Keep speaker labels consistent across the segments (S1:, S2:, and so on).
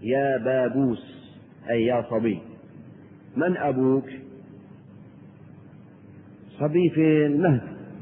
S1: يا بابوس أي يا صبي. من أبوك؟ صبي في المهد،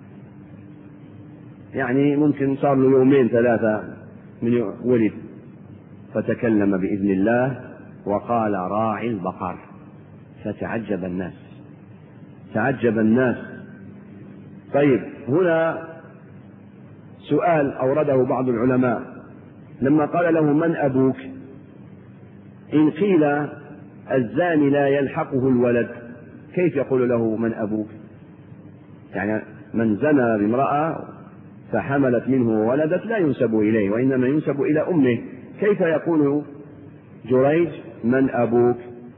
S1: يعني ممكن صار له يومين ثلاثة من ولد. فتكلم بإذن الله وقال راعي البقر. فتعجب الناس، تعجب الناس. طيب هنا سؤال أورده بعض العلماء لما قال له من أبوك؟ إن قيل الزاني لا يلحقه الولد كيف يقول له من أبوك؟ يعني من زنى بامرأة فحملت منه وولدت لا ينسب إليه وإنما ينسب إلى أمه، كيف يقول جريج من أبوك؟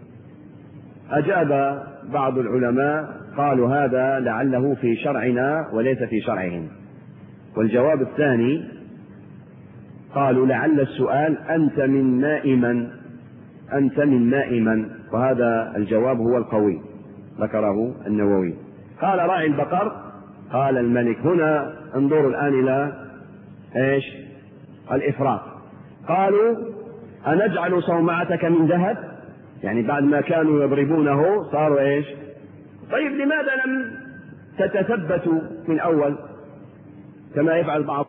S1: أجاب بعض العلماء قالوا هذا لعله في شرعنا وليس في شرعهم. والجواب الثاني قالوا لعل السؤال أنت من مائمن، أنت من مائمن، وهذا الجواب هو القوي ذكره النووي. قال راعي البقر، قال الملك. هنا انظروا الآن إلى إيش الإفراط. قالوا أنجعل صومعتك من ذهب؟ يعني بعد ما كانوا يضربونه صاروا إيش؟ طيب لماذا لم تتثبتوا من أول كما يفعل بعض؟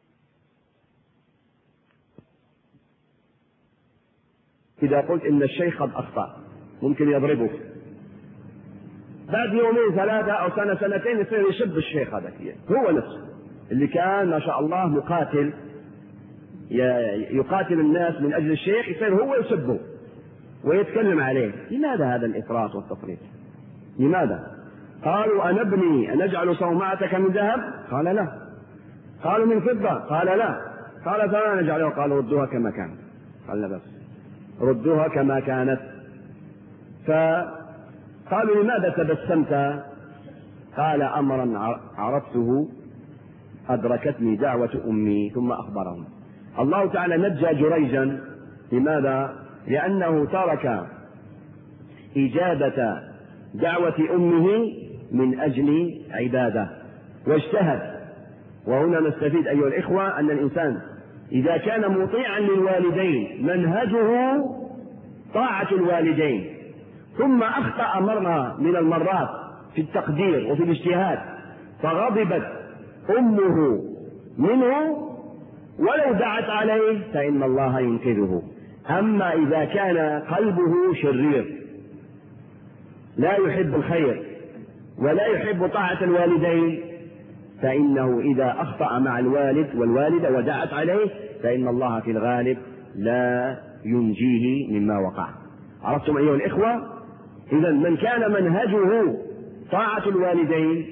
S1: إذا قلت إن الشيخ قد أخطأ ممكن يضربك، بعد يومين ثلاثة أو سنة سنتين يصير يشب الشيخ هذا هو نفسه اللي كان ما شاء الله مقاتل يقاتل الناس من أجل الشيخ، يصير هو يسبه ويتكلم عليه. لماذا هذا الإفراط والتفريط؟ لماذا؟ قالوا أنبني أنجعل صومعتك من ذهب؟ قال لا. قالوا من فضة؟ قال لا. قال فما نجعله؟ قالوا ردوها كما كانت. قال لا بس ردوها كما كانت. فقالوا لماذا تبسمت؟ قال أمرا عرفته أدركتني دعوة أمي. ثم أخبرهم. الله تعالى نجى جريجا. لماذا؟ لأنه ترك إجابة دعوة أمه من أجل عبادة واجتهد. وهنا نستفيد أيها الإخوة أن الإنسان إذا كان مطيعا للوالدين منهجه طاعة الوالدين، ثم أخطأ مرة من المرات في التقدير وفي الاجتهاد فغضبت أمه منه ولو دعت عليه فإن الله ينقذه. أما إذا كان قلبه شرير لا يحب الخير ولا يحب طاعة الوالدين فإنه إذا أخطأ مع الوالد والوالدة ودعت عليه فإن الله في الغالب لا ينجيه مما وقع. عرفتم أيها الإخوة؟ إذا من كان منهجه طاعة الوالدين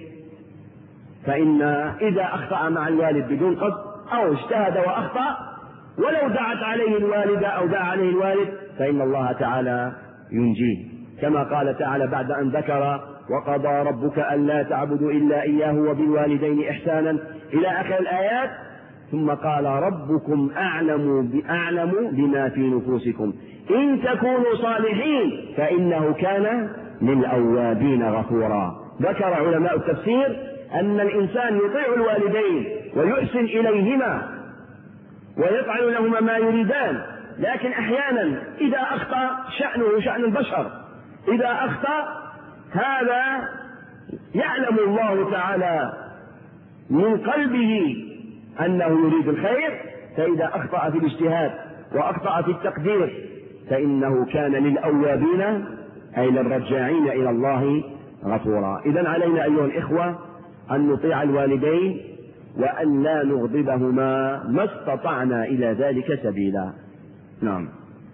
S1: فإن إذا أخطأ مع الوالد بدون قصد أو اجتهد وأخطأ ولو دعت عليه الوالدة أو دعا عليه الوالد فإن الله تعالى ينجيه، كما قال تعالى بعد أن ذكر وقضى ربك ألا تعبدوا إلا إياه وبالوالدين إحسانا إلى آخر الآيات، ثم قال ربكم أعلم بما في نفوسكم إن تكونوا صالحين فإنه كان للأوابين غفورا. ذكر علماء التفسير أن الإنسان يطيع الوالدين ويحسن إليهما ويفعل لهما ما يريدان، لكن أحيانا إذا أخطأ شأنه شأن البشر، إذا أخطأ هذا يعلم الله تعالى من قلبه أنه يريد الخير، فإذا أخطأ في الاجتهاد وأخطأ في التقدير فإنه كان للأوابين أي للرجاعين إلى الله غفورا. إذن علينا أيها الإخوة أن نطيع الوالدين وأن لا نغضبهما ما استطعنا إلى ذلك سبيلا. نعم.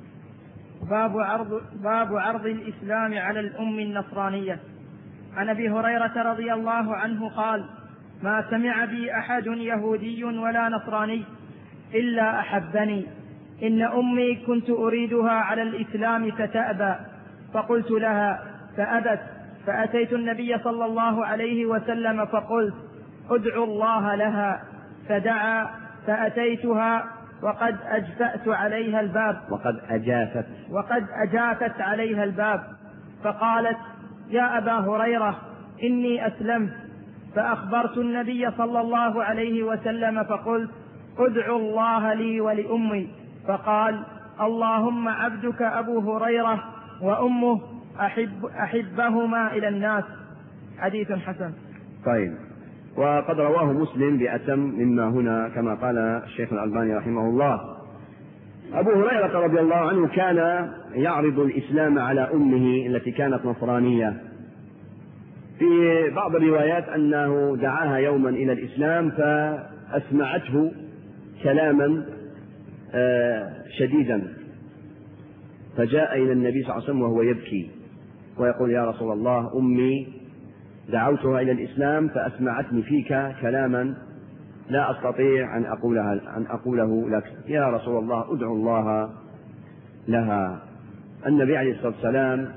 S2: باب عرض الإسلام على الأم النصرانية. عن أبي هريرة رضي الله عنه قال: ما سمع بي أحد يهودي ولا نصراني إلا أحبني. إن أمي كنت أريدها على الإسلام فتأبى، فقلت لها فأبت، فأتيت النبي صلى الله عليه وسلم فقلت: ادعوا الله لها. فدعا، فأتيتها وقد أجفأت عليها الباب، وقد أجافت عليها الباب، فقالت: يا أبا هريرة إني أسلمت. فأخبرت النبي صلى الله عليه وسلم فقلت: ادعوا الله لي ولأمي. فقال: اللهم عبدك أبو هريرة وأمه أحبهما إلى الناس. حديث حسن.
S1: طيب، وقد رواه مسلم بأتم مما هنا كما قال الشيخ الألباني رحمه الله. أبو هريرة رضي الله عنه كان يعرض الإسلام على أمه التي كانت نصرانية. في بعض الروايات أنه دعاها يوما إلى الإسلام فأسمعته كلاما شديدا، فجاء إلى النبي صلى الله عليه وسلم وهو يبكي ويقول: يا رسول الله، أمي دعوتها إلى الإسلام فأسمعتني فيك كلاما لا أستطيع أن أقوله لك، يا رسول الله ادعو الله لها. النبي عليه الصلاة والسلام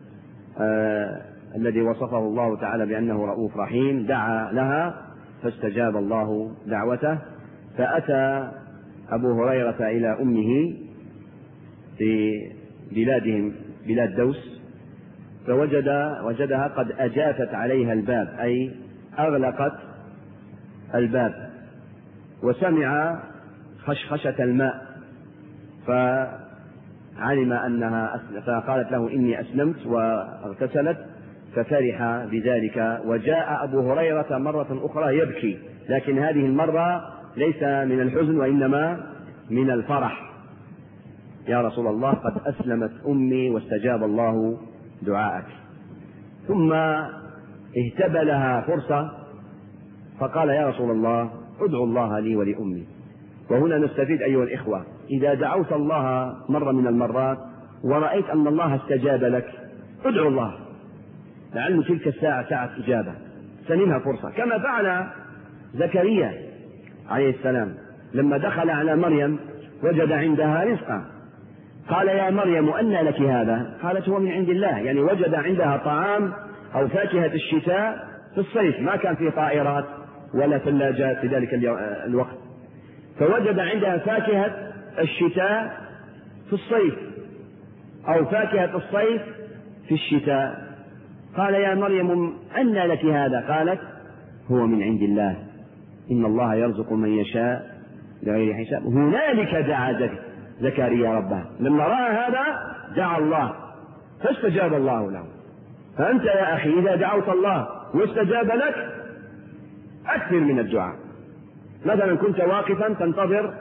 S1: الذي وصفه الله تعالى بأنه رؤوف رحيم دعا لها فاستجاب الله دعوته، فأتى أبو هريرة إلى أمه في بلادهم بلاد دوس، فوجدها قد أجافت عليها الباب، أي أغلقت الباب، وسمع خشخشة الماء فعلم أنها فقالت له: إني أسلمت، واغتسلت، ففرح بذلك. وجاء أبو هريرة مرة أخرى يبكي، لكن هذه المرة ليس من الحزن وإنما من الفرح: يا رسول الله، قد أسلمت أمي واستجاب الله دعاءك. ثم اهتب لها فرصة فقال: يا رسول الله ادعو الله لي ولأمي. وهنا نستفيد أيها الإخوة، إذا دعوت الله مرة من المرات ورأيت أن الله استجاب لك ادعو الله، لعل تلك الساعة ساعة إجابة، سنمها فرصة، كما فعل زكريا عليه السلام لما دخل على مريم وجد عندها رزقا، قال: يا مريم أنى لك هذا؟ قالت: هو من عند الله. يعني وجد عندها طعام أو فاكهة الشتاء في الصيف، ما كان في طائرات ولا ثلاجات في ذلك الوقت، فوجد عندها فاكهة الشتاء في الصيف أو فاكهة الصيف في الشتاء. قال: يا مريم أنى لك هذا؟ قالت: هو من عند الله، إن الله يرزق من يشاء بغير حساب. هنالك دعا زكريا ربه، لما رأى هذا دعا الله فاستجاب الله له. فأنت يا أخي إذا دعوت الله واستجاب لك أكثر من الدعاء. مثلا كنت واقفا تنتظر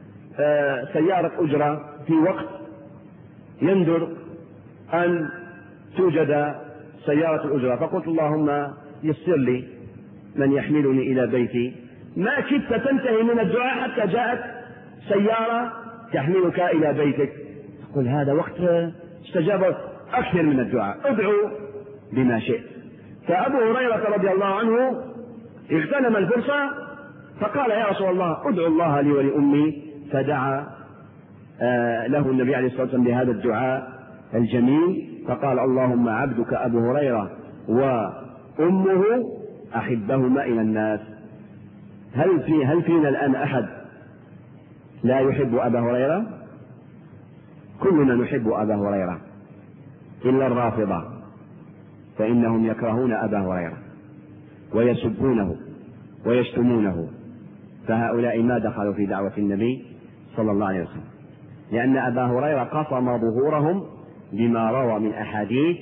S1: سيارة أجرة في وقت يندر أن توجد سيارة الأجرة، فقلت: اللهم يسر لي من يحملني إلى بيتي، ما كدت تنتهي من الدعاء حتى جاءت سيارة تحملك إلى بيتك، تقول هذا وقت استجاب. أكثر من الدعاء، ادعو بما شئت. فأبو هريرة رضي الله عنه اغتنم الفرصة فقال: يا رسول الله ادعو الله لي ولأمي، فدعا له النبي عليه الصلاة والسلام بهذا الدعاء الجميل، فقال: اللهم عبدك أبو هريرة وأمه أحبهما إلى الناس. هل فينا الآن أحد لا يحب أبا هريرة؟ كلنا نحب أبا هريرة إلا الرافضة، فإنهم يكرهون أبا هريرة ويسبونه ويشتمونه، فهؤلاء ما دخلوا في دعوة النبي صلى الله عليه وسلم، لأن أبا هريرة قصم ظهورهم بما روى من أحاديث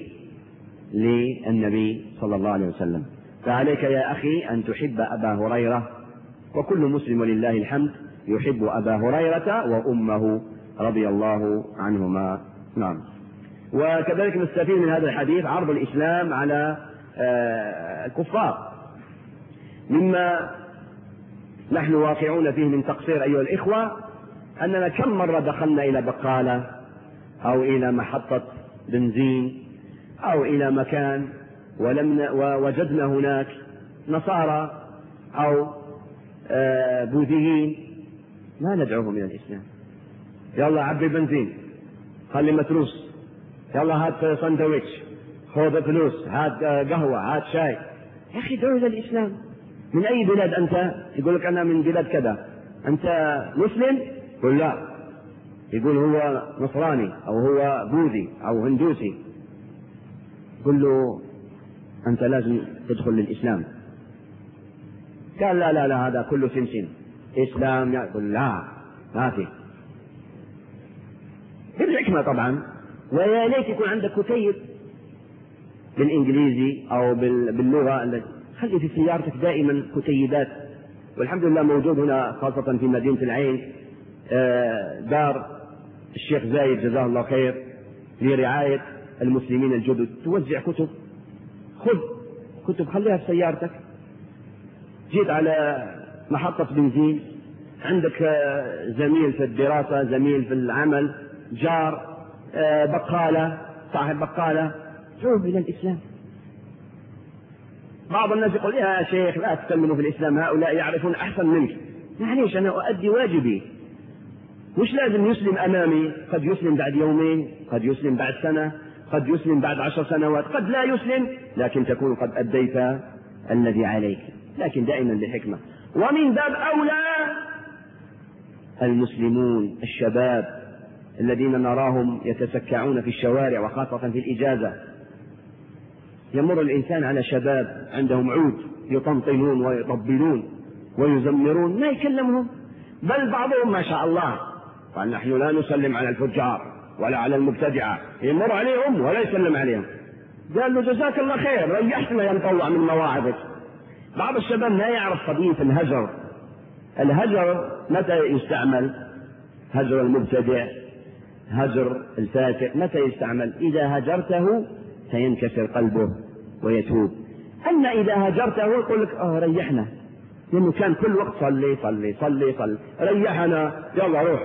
S1: للنبي صلى الله عليه وسلم. فعليك يا أخي أن تحب أبا هريرة، وكل مسلم ولله الحمد يحب أبا هريرة وأمه رضي الله عنهما. نعم. وكذلك نستفيد من هذا الحديث عرض الإسلام على الكفار، مما نحن واقعون فيه من تقصير أيها الإخوة، أننا كم مرة دخلنا إلى بقالة أو إلى محطة بنزين أو إلى مكان ووجدنا هناك نصارى أو بوذيين، ما ندعوهم إلى الإسلام. يلا عبي بنزين، خلي متروس، يلا هات سندويتش، خذ فلوس، هات قهوة، هات شاي. يا أخي دعوا إلى الإسلام. من أي بلاد أنت؟ يقول لك أنا من بلاد كذا. أنت مسلم؟ يقول لا. يقول هو نصراني أو هو بوذي أو هندوسي. قل له أنت لازم تدخل للإسلام. قال لا لا لا، هذا كله سمسم إسلام. يقول لا، ما في. حكمة طبعا، ويا ليت يكون عندك كتيب بالإنجليزي أو باللغة. خلي في سيارتك دائما كتيبات، والحمد لله موجود هنا خاصة في مدينة العين دار الشيخ زايد جزاه الله خير لرعاية المسلمين الجدد، توزع كتب. خذ كتب خليها في سيارتك، جيت على محطة بنزين، عندك زميل في الدراسة، زميل في العمل، جار، بقالة، صاحب بقالة، شوف إلى الإسلام. بعض الناس يقول يا شيخ لا تكلموا في الإسلام، هؤلاء يعرفون أحسن منك. معليش أنا أؤدي واجبي، مش لازم يسلم أمامي، قد يسلم بعد يومين، قد يسلم بعد سنة، قد يسلم بعد 10 سنوات، قد لا يسلم، لكن تكون قد أديت الذي عليك، لكن دائما بحكمة. ومن باب أولى المسلمون الشباب الذين نراهم يتسكعون في الشوارع وخاصة في الإجازة، يمر الإنسان على شباب عندهم عود يطنطنون ويطبلون ويزمرون، ما يكلمهم، بل بعضهم ما شاء الله قال نحن لا نسلم على الفجار ولا على المبتدعة، يمر عليهم ولا يسلم عليهم. قال له جزاك الله خير ريحتنا يا مطوع من مواعظك. بعض الشباب ما يعرف قضية الهجر. الهجر متى يستعمل؟ هجر المبتدع، هجر الفاسق، متى يستعمل؟ إذا هجرته سينكسر قلبه ويتوب. أما إذا هجرته يقول لك ريحنا، لأنه كان كل وقت صلي صلي صلي صلي، ريحنا يلا روح.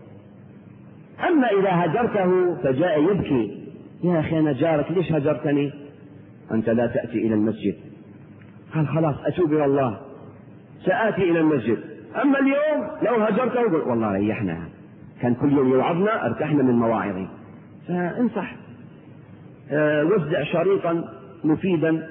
S1: أما إذا هجرته فجاء يبكي، يا أخي أنا جارك ليش هجرتني؟ أنت لا تأتي إلى المسجد. قال خلاص أتوب إلى الله سآتي إلى المسجد. أما اليوم لو هجرته يقول والله ريحنا، كان كل يوم يوعظنا ارتحنا من مواعظه. فانصح، وزع شريطا مفيدا،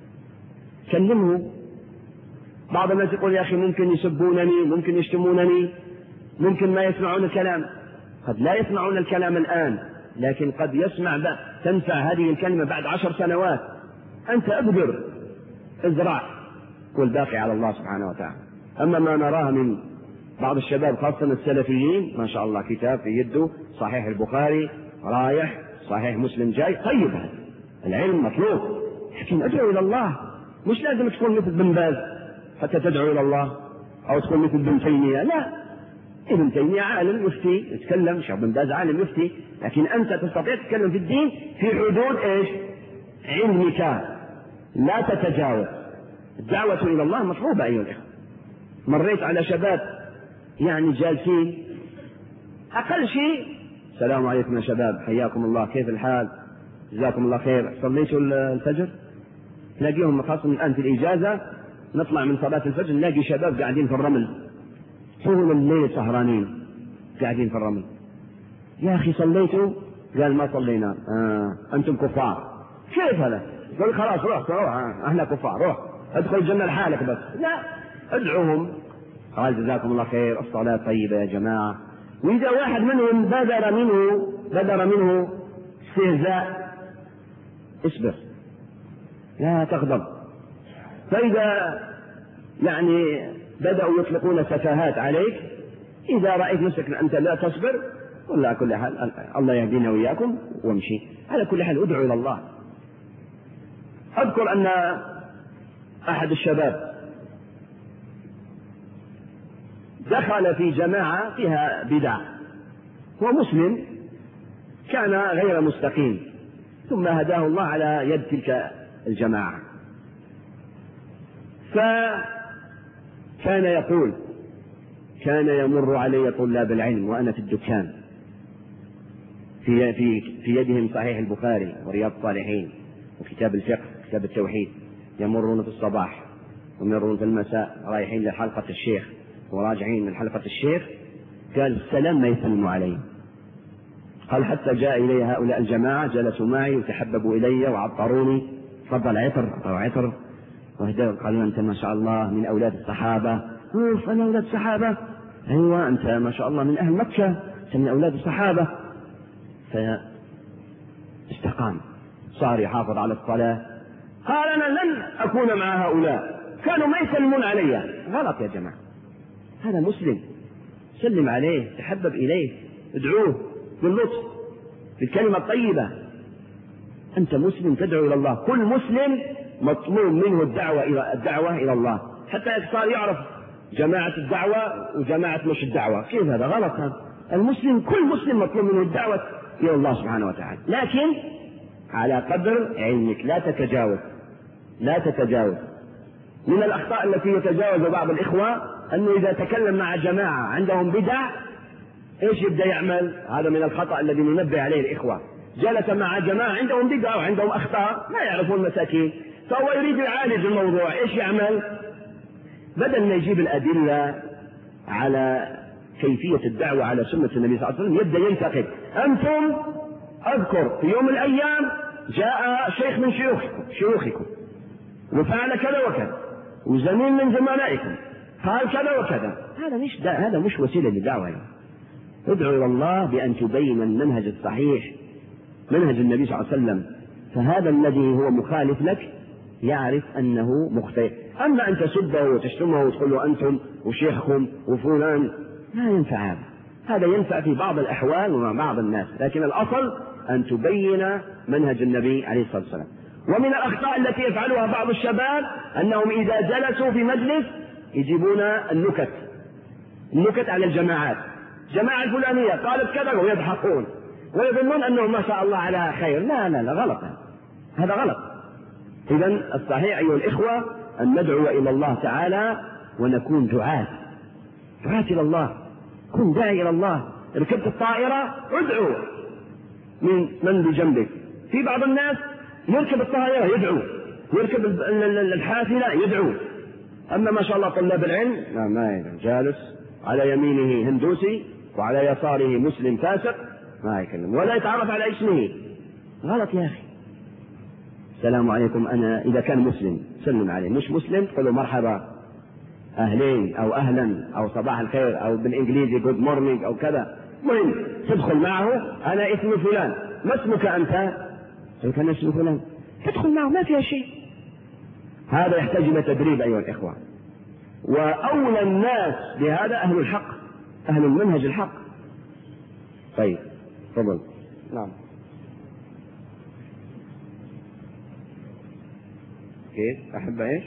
S1: كلمه. بعض الناس يقول يا أخي ممكن يسبونني، ممكن يشتمونني، ممكن ما يسمعون الكلام. قد لا يسمعون الكلام الآن، لكن قد يسمع تنفع هذه الكلمة بعد 10 سنوات. أنت أبذر، ازرع، والباقي على الله سبحانه وتعالى. أما ما نراه من بعض الشباب خاصة السلفيين، ما شاء الله كتاب في يده، صحيح البخاري رايح، صحيح مسلم جاي، طيب العلم مطلوب، لكن ادعو إلى الله. مش لازم تكون مثل بن باز حتى تدعو إلى الله، أو تكون مثل ابن تيمية، لا. ابن تيمية عالم يفتي يتكلم، شيخ بن باز عالم يفتي، لكن أنت تستطيع تتكلم في الدين في حدود إيش؟ علمك، لا تتجاوز. الدعوة إلى الله مطلوبة أيها الإخوة. مريت على شباب يعني جالسين، أقل شيء السلام عليكم يا شباب، حياكم الله، كيف الحال، جزاكم الله خير، صليتوا الفجر؟ نلاقيهم خاصة الآن في الإجازة، نطلع من صلاة الفجر نلاقي شباب قاعدين في الرمل طول الليل سهرانين قاعدين في الرمل. يا أخي صليتوا؟ قال ما صلينا. أنتم كفار. كيف هذا؟ قال خلاص روح احنا كفار، روح ادخل الجنة لحالك بس. لا، ادعوهم. قال جزاكم الله خير، الصلاة طيبة يا جماعة. وإذا واحد منهم بدر منه استهزاء، اصبر لا تغضب. فإذا يعني بدأوا يطلقون سفاهات عليك، إذا رأيت نفسك أنت لا تصبر، قل على كل حال الله يهدينا وإياكم وامشي. على كل حال ادعو إلى الله. أذكر أن أحد الشباب دخل في جماعة فيها بدع، هو مسلم كان غير مستقيم، ثم هداه الله على يد تلك الجماعة. فكان يقول كان يمر علي طلاب العلم وأنا في الدكان، في يدهم صحيح البخاري ورياض الصالحين وكتاب الفقه كتاب التوحيد، يمرون في الصباح ويمرون في المساء رايحين لحلقة الشيخ وراجعين من حلقة الشيخ. قال السلام ما يسلموا علي. قال حتى جاء إلي هؤلاء الجماعة جلسوا معي وتحببوا إلي وعطروني، تفضل عطر وهدوا، قالوا أنت ما شاء الله من أولاد الصحابة. أنا أولاد الصحابة؟ أيوة أنت ما شاء الله من أهل مكة، أنت من أولاد الصحابة. فاستقام، صار يحافظ على الصلاة. قال أنا لن أكون مع هؤلاء، كانوا ما يسلمون علي. غلط يا جماعة، هذا مسلم، سلم عليه، تحبب إليه، ادعوه باللطف، بالكلمة الطيبة. أنت مسلم تدعو إلى الله، كل مسلم مطلوب منه الدعوة إلى الله، حتى صار يعرف جماعة الدعوة وجماعة مش الدعوة. كيف هذا؟ غلط هذا. المسلم كل مسلم مطلوب منه الدعوة إلى الله سبحانه وتعالى، لكن على قدر علمك، لا تتجاوز. من الأخطاء التي يتجاوز بعض الإخوة أنه إذا تكلم مع جماعة عندهم بدع إيش يبدأ يعمل؟ هذا من الخطأ الذي ننبه عليه الإخوة. جلس مع جماعة عندهم بدع وعندهم أخطاء ما يعرفون مساكين، فهو يريد يعالج الموضوع. إيش يعمل؟ بدل ما يجيب الأدلة على كيفية الدعوة على سنة النبي صلى الله عليه وسلم يبدأ ينتقد. أنتم أذكر في يوم من الأيام جاء شيخ من شيوخكم وفعل كذا وكذا، وزميل من زملائكم قال كذا وكذا. هذا مش وسيلة للدعوة. ادعو إلى الله بأن تبين المنهج الصحيح، منهج النبي صلى الله عليه وسلم، فهذا الذي هو مخالف لك يعرف أنه مخطئ. أما أن تسبه وتشتمه وتقول له أنتم وشيخكم وفلان لا ينفع. هذا ينفع في بعض الأحوال ومع بعض الناس، لكن الأصل أن تبين منهج النبي عليه الصلاة والسلام. ومن الأخطاء التي يفعلها بعض الشباب أنهم إذا جلسوا في مجلس يجيبون النكت على الجماعات. جماعة الفلانية قالت كذا ويضحكون ويظنون أنهم ما شاء الله على خير. لا غلط، هذا غلط. إذن الصحيح أيها الإخوة أن ندعو إلى الله تعالى ونكون دعاة إلى الله. كن داعي إلى الله. ركبت الطائرة ادعو من بجنبك. في بعض الناس يركب الطائرة يدعو، يركب الحافلة يدعو، أما ما شاء الله طلاب العلم ما يدعو، جالس على يمينه هندوسي وعلى يساره مسلم فاسق ما يكلم ولا يتعرف على اسمه. غلط يا أخي. السلام عليكم، أنا إذا كان مسلم سلم عليه، مش مسلم قل له مرحبا، أهلين أو أهلا أو صباح الخير أو بالإنجليزي good morning أو كذا. مهم تدخل معه أنا اسمي فلان، ما اسمك أنت؟ كان اسمه فلان، تدخل معه ما فيها شيء. هذا يحتاج إلى تدريب أيها الإخوة. وأولى الناس بهذا أهل الحق، أهل المنهج الحق. طيب تفضل. نعم. كيف أحب إيش؟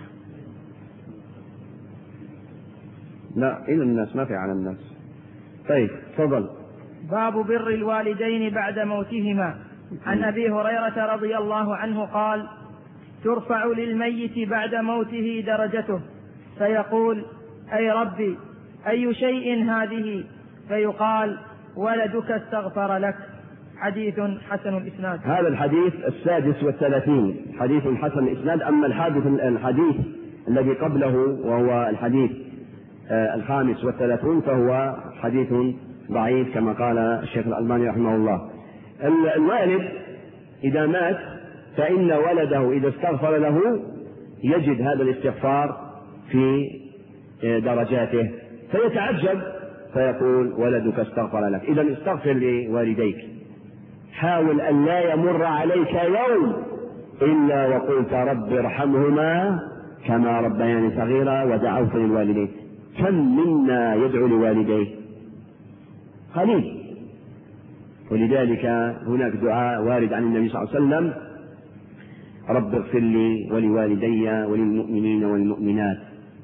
S1: لا إلى الناس ما في على الناس. طيب تفضل.
S2: باب بر الوالدين بعد موتهما. عن أبي هريرة رضي الله عنه قال: ترفع للميت بعد موته درجته فيقول: أي ربي أي شيء هذه؟ فيقال: ولدك استغفر لك. حديث حسن الإسناد.
S1: هذا الحديث 36 حديث حسن الإسناد. أما الحديث الذي قبله وهو الحديث 35 فهو حديث ضعيف كما قال الشيخ الألباني رحمه الله. الوالد إذا مات فإن ولده إذا استغفر له يجد هذا الاستغفار في درجاته فيتعجب فيقول: ولدك استغفر لك. إذا استغفر لوالديك، حاول أن لا يمر عليك يوم إلا وقلت: رب ارحمهما كما ربياني صغيرا ودعوت للوالدين. كم منا يدعو لوالديه؟ قليل. ولذلك هناك دعاء وارد عن النبي صلى الله عليه وسلم: رب اغفر لي ولوالدي وللمؤمنين والمؤمنات.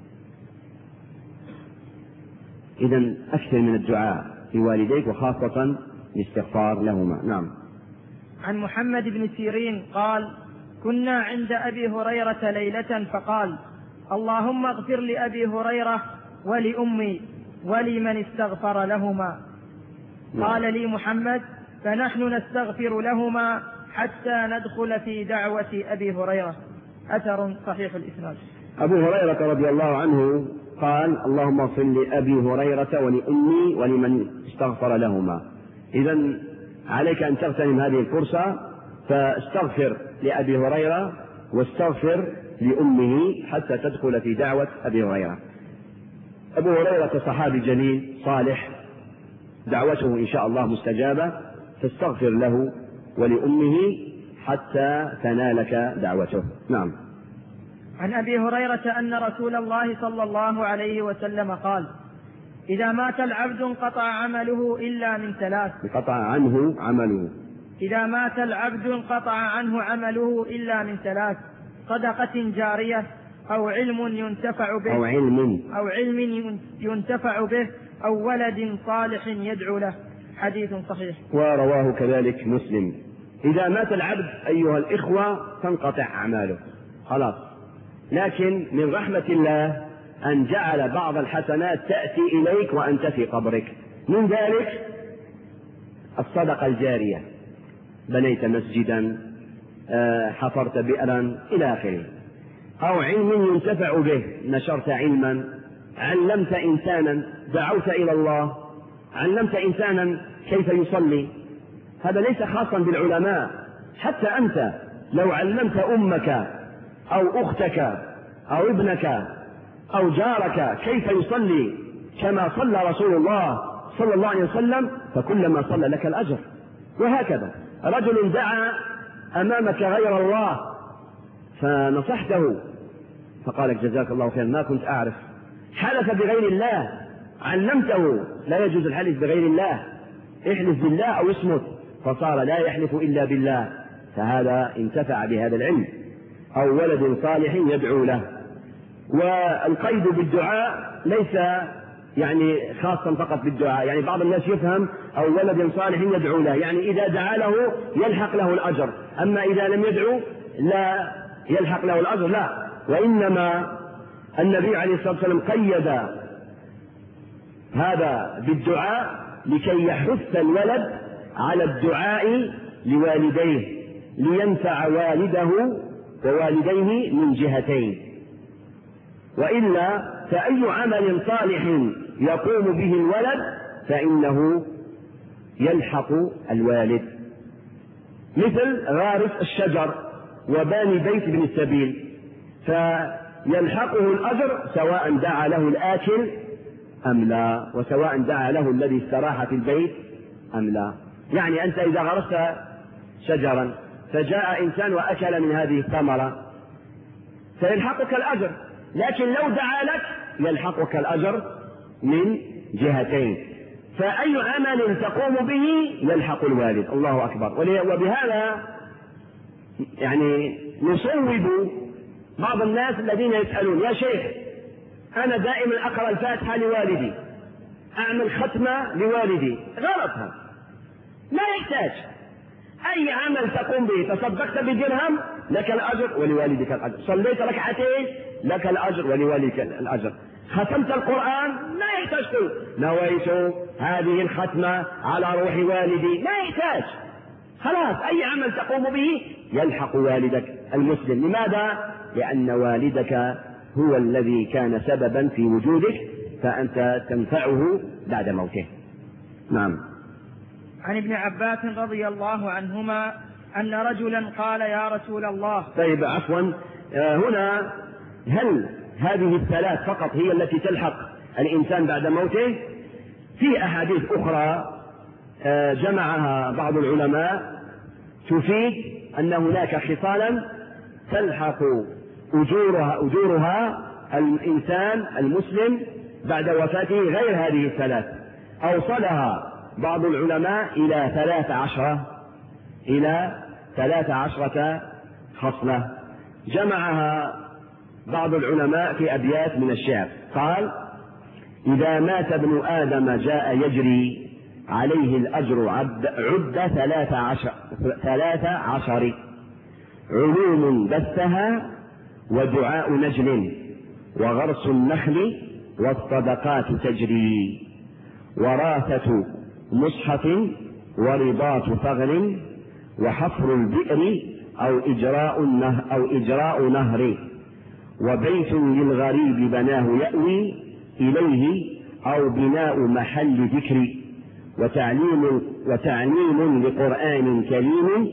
S1: إذن أكثر من الدعاء لوالديك وخاصة الاستغفار لهما. نعم.
S2: عن محمد بن سيرين قال: كنا عند أبي هريرة ليلة فقال: اللهم اغفر لأبي هريرة ولأمي ولمن استغفر لهما. قال لي محمد: فنحن نستغفر لهما حتى ندخل في دعوة أبي هريرة. أثر صحيح الإسناد.
S1: أبو هريرة رضي الله عنه قال: اللهم اغفر لأبي هريرة ولأمي ولمن استغفر لهما. إذن عليك أن تغتنم هذه الفرصة، فاستغفر لأبي هريرة واستغفر لأمه حتى تدخل في دعوة أبي هريرة. أبو هريرة صحابي جليل صالح، دعوته إن شاء الله مستجابة، فاستغفر له ولأمه حتى تنالك دعوته. نعم.
S2: عن أبي هريرة أن رسول الله صلى الله عليه وسلم قال: إذا مات العبد انقطع عمله إلا من ثلاث.
S1: انقطع عنه عمله.
S2: إذا مات العبد انقطع عنه عمله إلا من ثلاث: صدقة جارية، أو علم ينتفع به، أو علم ينتفع به، أو ولد صالح يدعو له. حديث صحيح.
S1: ورواه كذلك مسلم. إذا مات العبد أيها الإخوة تنقطع أعماله خلاص، لكن من رحمة الله أن جعل بعض الحسنات تأتي إليك وأنت في قبرك. من ذلك الصدقة الجارية، بنيت مسجدا، حفرت بئرا إلى آخره. أو علم ينتفع به، نشرت علما، علمت إنسانا، دعوت إلى الله، علمت إنسانا كيف يصلي. هذا ليس خاصا بالعلماء، حتى أنت لو علمت أمك أو أختك أو ابنك أو جارك كيف يصلي كما صلى رسول الله صلى الله عليه وسلم فكلما صلى لك الأجر. وهكذا رجل دعا أمامك غير الله فنصحته فقالك جزاك الله خيرا ما كنت أعرف، حلف بغير الله، علمته لا يجوز الحلف بغير الله، احلف بالله أو اصمت، فصار لا يحلف إلا بالله، فهذا انتفع بهذا العلم. أو ولد صالح يدعو له. والقيد بالدعاء ليس يعني خاصا فقط بالدعاء، يعني بعض الناس يفهم أو ولد صالح يدعو له يعني إذا دعا له يلحق له الأجر، أما إذا لم يدعو لا يلحق له الأجر، لا. وإنما النبي عليه الصلاة والسلام قيد هذا بالدعاء لكي يحث الولد على الدعاء لوالديه لينفع والده ووالديه من جهتين. وإلا فأي عمل صالح يقوم به الولد فإنه يلحق الوالد، مثل غارس الشجر وباني بيت ابن السبيل، فيلحقه الأجر سواء دعا له الآكل أم لا، وسواء دعا له الذي استراح في البيت أم لا. يعني أنت إذا غرست شجرا فجاء إنسان وأكل من هذه الثمرة فيلحقك الأجر، لكن لو دعا لك يلحقك الأجر من جهتين. فأي عمل تقوم به يلحق الوالد. الله أكبر. وبهذا يعني نصوب بعض الناس الذين يسألون يا شيخ أنا دائما أقرأ الفاتحة لوالدي، أعمل ختمة لوالدي، غلطها، لا يحتاج. أي عمل تقوم به، تصدقت بدرهم لك الأجر ولوالدك الأجر، صليت ركعتين لك الأجر ولوالدك الأجر، ختمت القرآن لا يحتاج تقول نويت هذه الختمة على روح والدي، لا يحتاج، خلاص أي عمل تقوم به يلحق والدك المسلم. لماذا؟ لأن والدك هو الذي كان سببا في وجودك فأنت تنفعه بعد موته. نعم.
S2: عن ابن عباس رضي الله عنهما أن رجلا قال يا رسول الله.
S1: طيب عفوا، هنا هل هذه الثلاث فقط هي التي تلحق الإنسان بعد موته؟ في أحاديث أخرى جمعها بعض العلماء تفيد أن هناك خصالا تلحق أجورها الإنسان المسلم بعد وفاته غير هذه الثلاث. أوصلها بعض العلماء إلى 13 خصلة، جمعها بعض العلماء في أبيات من الشعر. قال: إذا مات ابن آدم جاء يجري عليه الأجر عد 13 علوم بثها ودعاء نجل وغرس النخل والصدقات تجري وراثة مصحف ورباط ثغر وحفر البئر أو إجراء نهر وبيت للغريب بناه يأوي إليه أو بناء محل ذكر وتعليم لقرآن كريم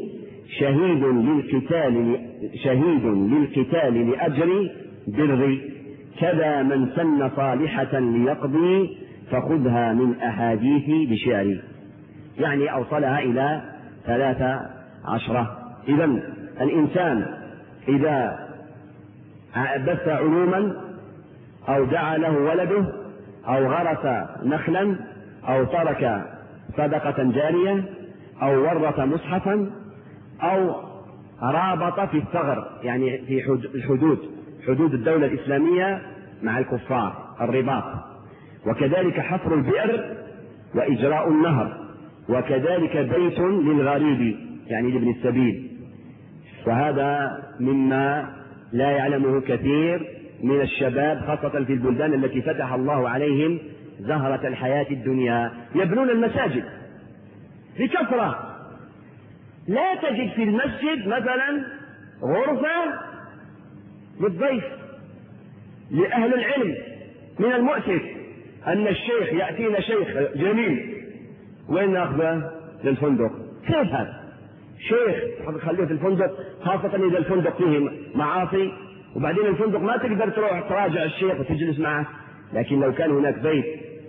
S1: شهيد للقتال لأجر بر كذا من سن صالحة ليقضي فخذها من أحاديث بشعري. يعني أوصلها إلى 13. إذن الإنسان إذا بث علوما أو دعا له ولده أو غرس نخلا أو ترك صدقة جارية أو ورث مصحفا أو رابط في الثغر، يعني في حدود الدولة الإسلامية مع الكفار، الرباط، وكذلك حفر البئر وإجراء النهر، وكذلك بيت للغريب يعني لابن السبيل. وهذا مما لا يعلمه كثير من الشباب خاصة في البلدان التي فتح الله عليهم زهرة الحياة الدنيا. يبنون المساجد بكثرة، لا تجد في المسجد مثلا غرفة للضيف لأهل العلم. من المؤسف أن الشيخ يأتينا شيخ جميل، وين نأخذه؟ للفندق. كيف هذا؟ شيخ خليه في الفندق، خاصة إذا الفندق فيه معاصي، وبعدين الفندق ما تقدر تروح تراجع الشيخ وتجلس معه. لكن لو كان هناك بيت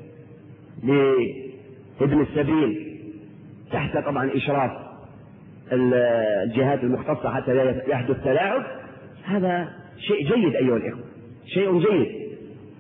S1: لابن السبيل تحت طبعا إشراف الجهات المختصة حتى لا يحدث تلاعب، هذا شيء جيد أيها الإخوة، شيء جيد.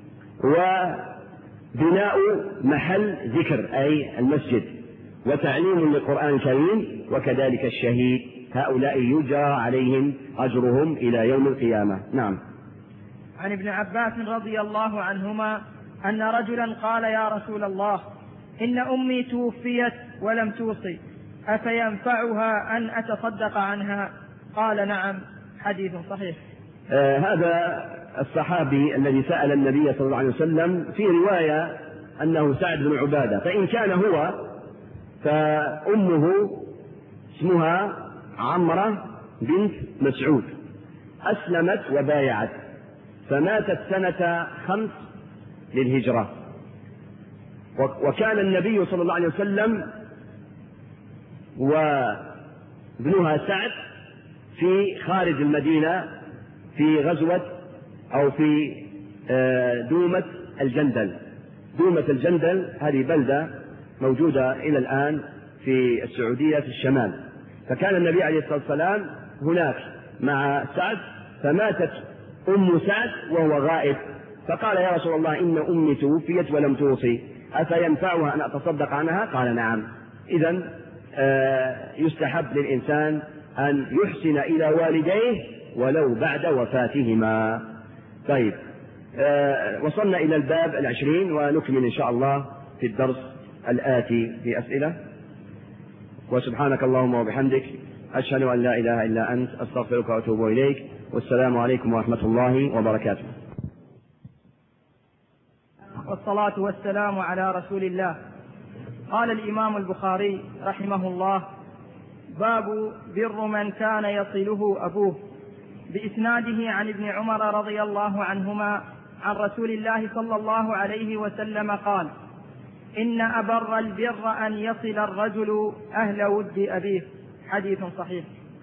S1: وبناء محل ذكر أي المسجد، وتعليم للقرآن الكريم، وكذلك الشهيد، هؤلاء يجرى عليهم أجرهم إلى يوم القيامة. نعم.
S2: عن ابن عباس رضي الله عنهما أن رجلا قال: يا رسول الله، إن أمي توفيت ولم توصي، أفينفعها أن أتصدق عنها؟ قال: نعم. حديث صحيح.
S1: هذا الصحابي الذي سأل النبي صلى الله عليه وسلم في رواية أنه سعد بن عبادة، فإن كان هو فأمه اسمها عمرة بنت مسعود، أسلمت وبايعت، فماتت سنة 5 للهجرة. وكان النبي صلى الله عليه وسلم وابنها سعد في خارج المدينة في غزوة أو في دومة الجندل. دومة الجندل هذه بلدة موجودة إلى الآن في السعودية في الشمال. فكان النبي عليه الصلاة والسلام هناك مع سعد، فماتت أم سعد وهو غائب، فقال: يا رسول الله، إن أمي توفيت ولم توصي، أفينفعها أن أتصدق عنها؟ قال: نعم. إذن يستحب للإنسان أن يحسن إلى والديه ولو بعد وفاتهما. طيب، وصلنا إلى الباب 20 ونكمل إن شاء الله في الدرس الآتي في أسئلة. وسبحانك اللهم وبحمدك، أشهد أن لا إله إلا أنت، أستغفرك وأتوب إليك، والسلام عليكم ورحمة الله وبركاته.
S2: والصلاة والسلام على رسول الله. قال الإمام البخاري رحمه الله: باب بر من كان يصله أبوه، بإسناده عن ابن عمر رضي الله عنهما عن رسول الله صلى الله عليه وسلم قال: إن أبر البر أن يصل الرجل أهل ود أبيه. حديث صحيح.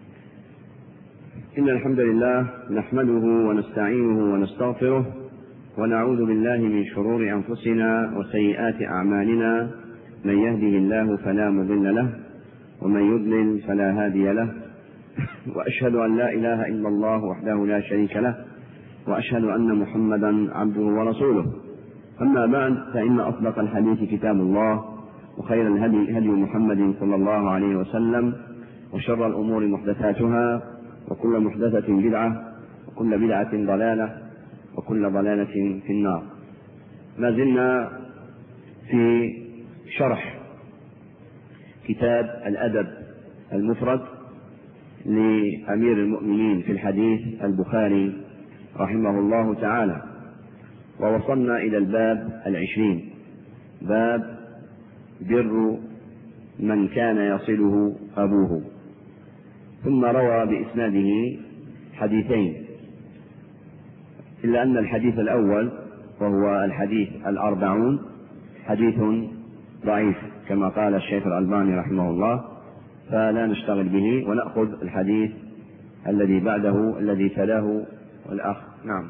S1: إن الحمد لله نحمده ونستعينه ونستغفره، ونعوذ بالله من شرور أنفسنا وسيئات أعمالنا، من يهده الله فلا مضل له، ومن يضلل فلا هادي له، وأشهد أن لا إله إلا الله وحده لا شريك له، وأشهد أن محمدا عبده ورسوله. أما بعد، فإن أصدق الحديث كتاب الله، وخير الهدي هدي محمد صلى الله عليه وسلم، وشر الأمور محدثاتها، وكل محدثة بدعة، وكل بدعة ضلالة، وكل ضلالة في النار. ما زلنا في شرح كتاب الأدب المفرد لأمير المؤمنين في الحديث البخاري رحمه الله تعالى، ووصلنا إلى الباب 20، باب بر من كان يصله أبوه. ثم روى بإسناده حديثين، إلا أن الحديث الأول وهو الحديث 40 حديث ضعيف كما قال الشيخ الألباني رحمه الله، فلا نشتغل به، ونأخذ الحديث الذي بعده الذي تلاه والأخ. نعم.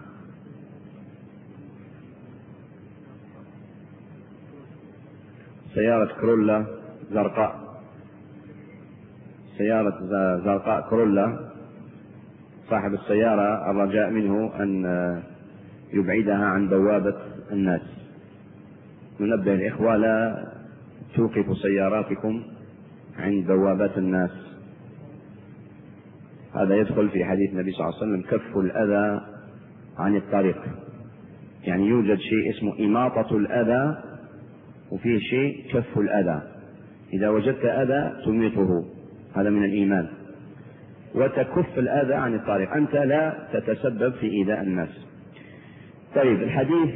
S1: سيارة كرولا زرقاء، سيارة زرقاء كرولا، صاحب السيارة الرجاء منه أن يبعدها عن بوابة الناس. ننبه الإخوة لا توقفوا سياراتكم عند بوابات الناس. هذا يدخل في حديث النبي صلى الله عليه وسلم كف الأذى عن الطريق. يعني يوجد شيء اسمه إماطة الأذى وفيه شيء كف الأذى. إذا وجدت أذى تميطه، هذا من الإيمان. وتكف الأذى عن الطريق، أنت لا تتسبب في إيذاء الناس. طيب، الحديث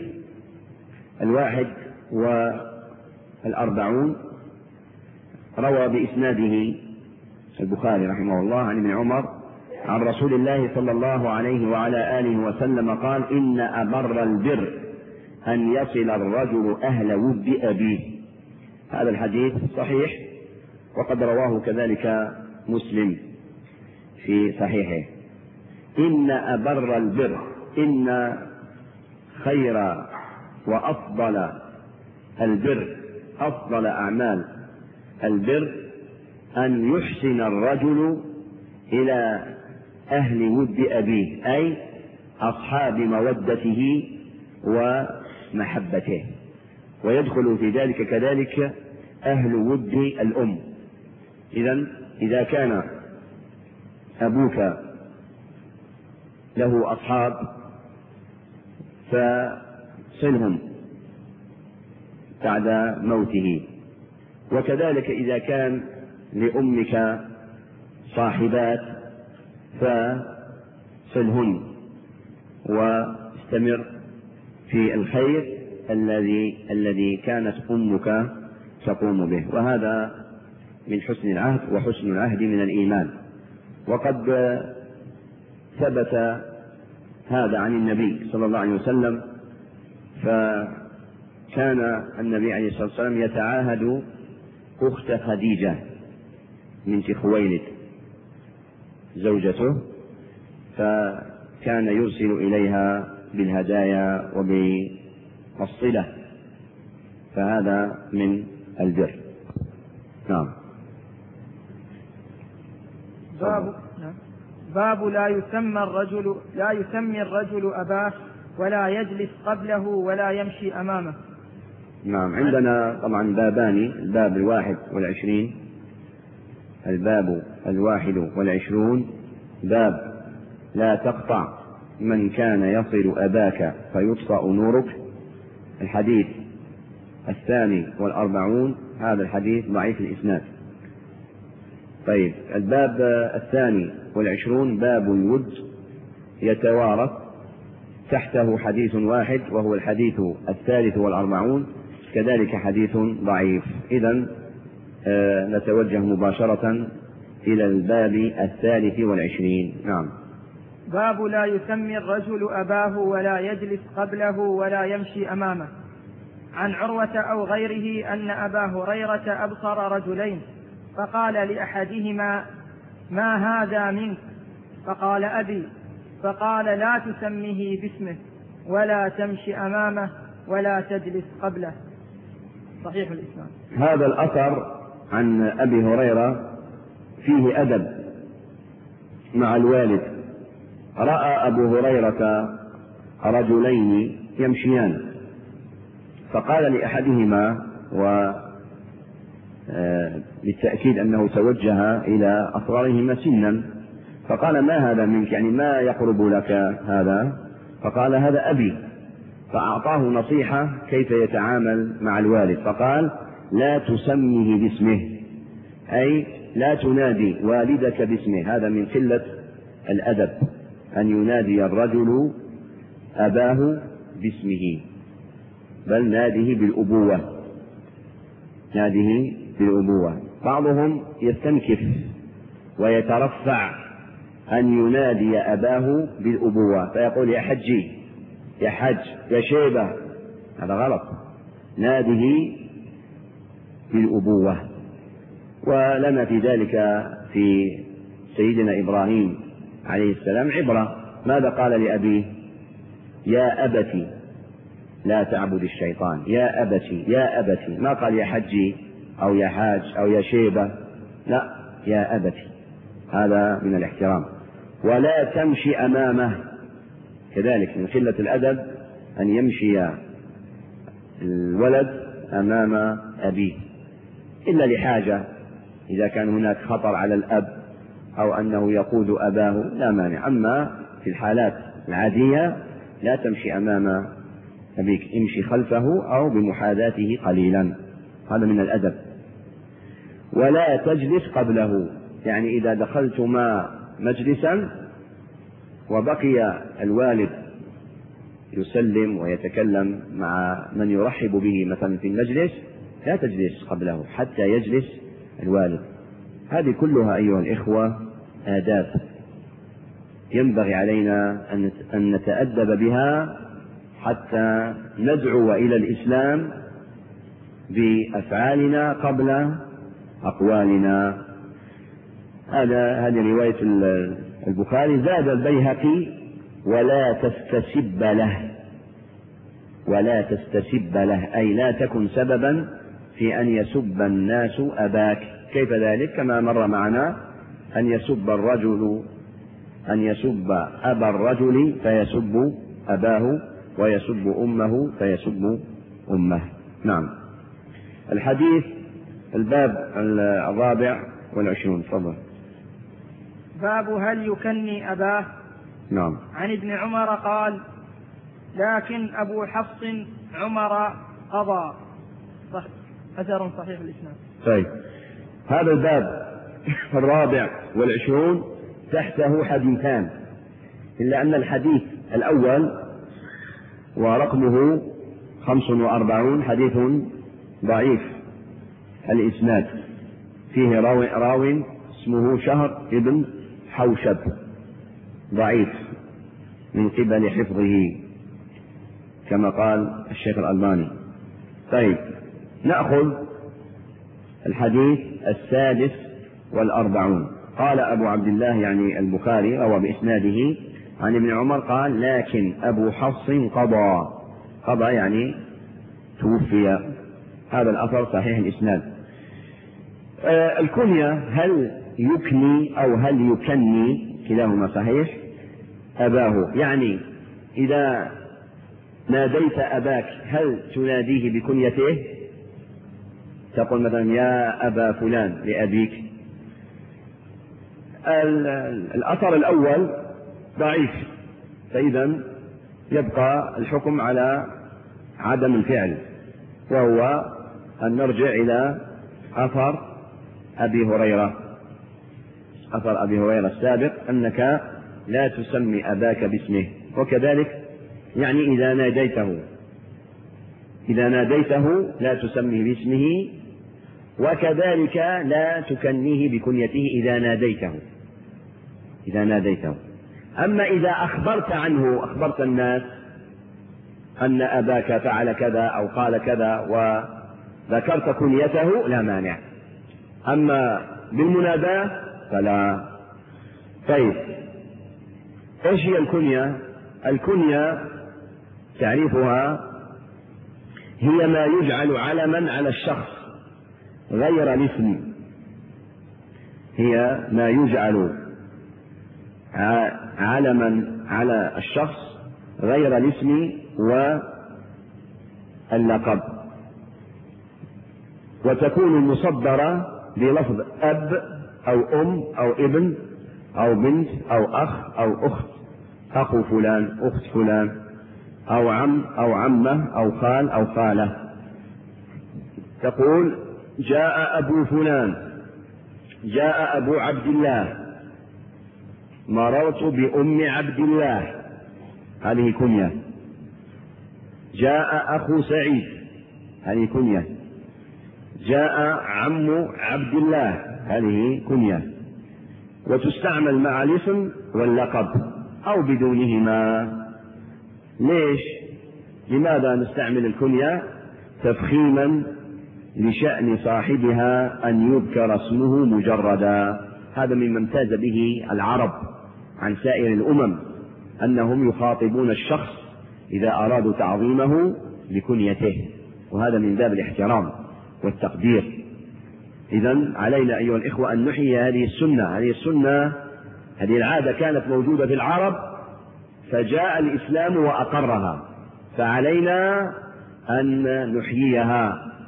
S1: 41 روى بإسناده البخاري رحمه الله عن ابن عمر عن رسول الله صلى الله عليه وعلى آله وسلم قال: إن أبر البر أن يصل الرجل أهل ود أبيه. هذا الحديث صحيح، وقد رواه كذلك مسلم في صحيحه. إن أبر البر، إن خير وأفضل البر، أفضل أعمال البر أن يحسن الرجل إلى أهل ود أبيه، أي أصحاب مودته ومحبته، ويدخل في ذلك كذلك أهل ود الأم. إذا كان أبوك له أصحاب فصلهم بعد موته، وكذلك إذا كان لأمك صاحبات فصلهن واستمر في الخير الذي كانت أمك تقوم به. وهذا من حسن العهد، وحسن العهد من الإيمان. وقد ثبت هذا عن النبي صلى الله عليه وسلم، فكان النبي عليه الصلاة والسلام يتعاهد أخت خديجة بنت خويلد زوجته، فكان يرسل إليها بالهدايا وبالصلة، فهذا من البر. نعم.
S2: باب لا يسمي الرجل أباه ولا يجلس قبله ولا يمشي أمامه.
S1: نعم. عندنا طبعا بابان: الباب 21، الباب 21 باب لا تقطع من كان يصل أباك فيطفأ نورك. الحديث 42 هذا الحديث ضعيف الإسناد. طيب، الباب 22 باب الود يتوارث، تحته حديث واحد وهو الحديث 43 كذلك حديث ضعيف. إذن نتوجه مباشرة إلى الباب 23. نعم.
S2: باب لا يسمي الرجل أباه ولا يجلس قبله ولا يمشي أمامه. عن عروة أو غيره أن أبا هريرة أبصر رجلين، فقال لأحدهما: ما هذا منك؟ فقال: أبي. فقال: لا تسميه باسمه ولا تمشي أمامه ولا تجلس قبله. صحيح الإسلام.
S1: هذا الأثر عن أبي هريرة فيه أدب مع الوالد. رأى أبو هريرة رجلين يمشيان، فقال لأحدهما، بالتأكيد أنه توجه إلى أصغرهما سنا، فقال: ما هذا منك؟ يعني ما يقرب لك هذا؟ فقال: هذا أبي. فأعطاه نصيحة كيف يتعامل مع الوالد، فقال: لا تسميه باسمه، أي لا تنادي والدك باسمه. هذا من قلة الأدب أن ينادي الرجل أباه باسمه، بل ناده بالأبوة، ناده بالأبوة. بعضهم يستنكف ويترفع أن ينادي أباه بالأبوة، فيقول: يا حجي، يا حج، يا شيبة. هذا غلط، ناده بالأبوة. ولنا في ذلك في سيدنا إبراهيم عليه السلام عبرة. ماذا قال لأبيه؟ يا أبتي لا تعبد الشيطان، يا أبتي، يا أبتي. ما قال يا حجي أو يا حاج أو يا شيبة، لا، يا أبتي. هذا من الاحترام. ولا تمشي أمامه، كذلك من قلة الأدب أن يمشي الولد أمام أبيه إلا لحاجة، إذا كان هناك خطر على الأب أو أنه يقود أباه لا مانع، أما في الحالات العادية لا تمشي أمام أبيك، امشي خلفه أو بمحاذاته قليلا، هذا من الأدب. ولا تجلس قبله، يعني إذا دخلتما مجلسا وبقي الوالد يسلم ويتكلم مع من يرحب به مثلا في المجلس لا تجلس قبله حتى يجلس الوالد. هذه كلها أيها الإخوة آداب ينبغي علينا أن نتأدب بها حتى ندعو إلى الإسلام بأفعالنا قبل أقوالنا. هذه رواية البخاري. زاد البيهقي ولا تستسب له، ولا تستسب له أي لا تكن سببا في أن يسب الناس أباك. كيف ذلك؟ كما مر معنا أن يسب أبا الرجل فيسب أباه، ويسب أمه فيسب أمه. نعم. الحديث الباب 24. تفضل.
S2: باب هل يكني أباه.
S1: نعم.
S2: عن ابن عمر قال: لكن أبو حفص عمر قضى. أثر صحيح الإسناد.
S1: طيب، هذا الباب 24 تحته حديثان، إلا أن الحديث الأول ورقمه 45 حديث ضعيف الإسناد، فيه راو اسمه شهر ابن حوشب، ضعيف من قبل حفظه كما قال الشيخ الألباني. طيب، نأخذ الحديث 46. قال أبو عبد الله يعني البخاري روى بإسناده عن ابن عمر قال: لكن أبو حفص قضى يعني توفي. هذا الأثر صحيح الإسناد. الكنية هل يكني أو هل يكني، كلاهما صحيح. أباه يعني إذا ناديت أباك هل تناديه بكنيته؟ تقول مثلا يا أبا فلان لأبيك. الأثر الأول ضعيف، فإذا يبقى الحكم على عدم الفعل، وهو أن نرجع إلى أثر أبي هريرة السابق أنك لا تسمي أباك باسمه، وكذلك يعني إذا ناديته لا تسميه باسمه، وكذلك لا تكنيه بكنيته إذا ناديته. أما إذا أخبرت الناس أن أباك فعل كذا أو قال كذا وذكرت كنيته لا مانع، أما بالمناداة فلا. طيب، إيش هي الكنية؟ الكنية تعريفها هي ما يجعل علما على الشخص غير الاسم، هي ما يجعل علما على الشخص غير الاسم واللقب، وتكون مصدرة بلفظ أب أو أم أو ابن أو بنت أو أخ أو أخت، أخو فلان، أخت فلان، أو عم أو عمة أو خال أو خالة. تقول جاء أبو فلان، جاء أبو عبد الله، مررت بأم عبد الله، هذه كنية. جاء أخو سعيد، هذه كنية. جاء عم عبد الله، هذه كنية، وتستعمل مع الاسم واللقب أو بدونهما. ليش؟ لماذا نستعمل الكنية؟ تفخيما لشأن صاحبها أن يذكر اسمه مجردا. هذا مما امتاز به العرب عن سائر الأمم، أنهم يخاطبون الشخص إذا أرادوا تعظيمه بكنيته، وهذا من باب الاحترام والتقدير. إذن علينا أيها الإخوة أن نحيي هذه السنة. هذه العادة كانت موجودة في العرب فجاء الإسلام وأقرها، فعلينا أن نحييها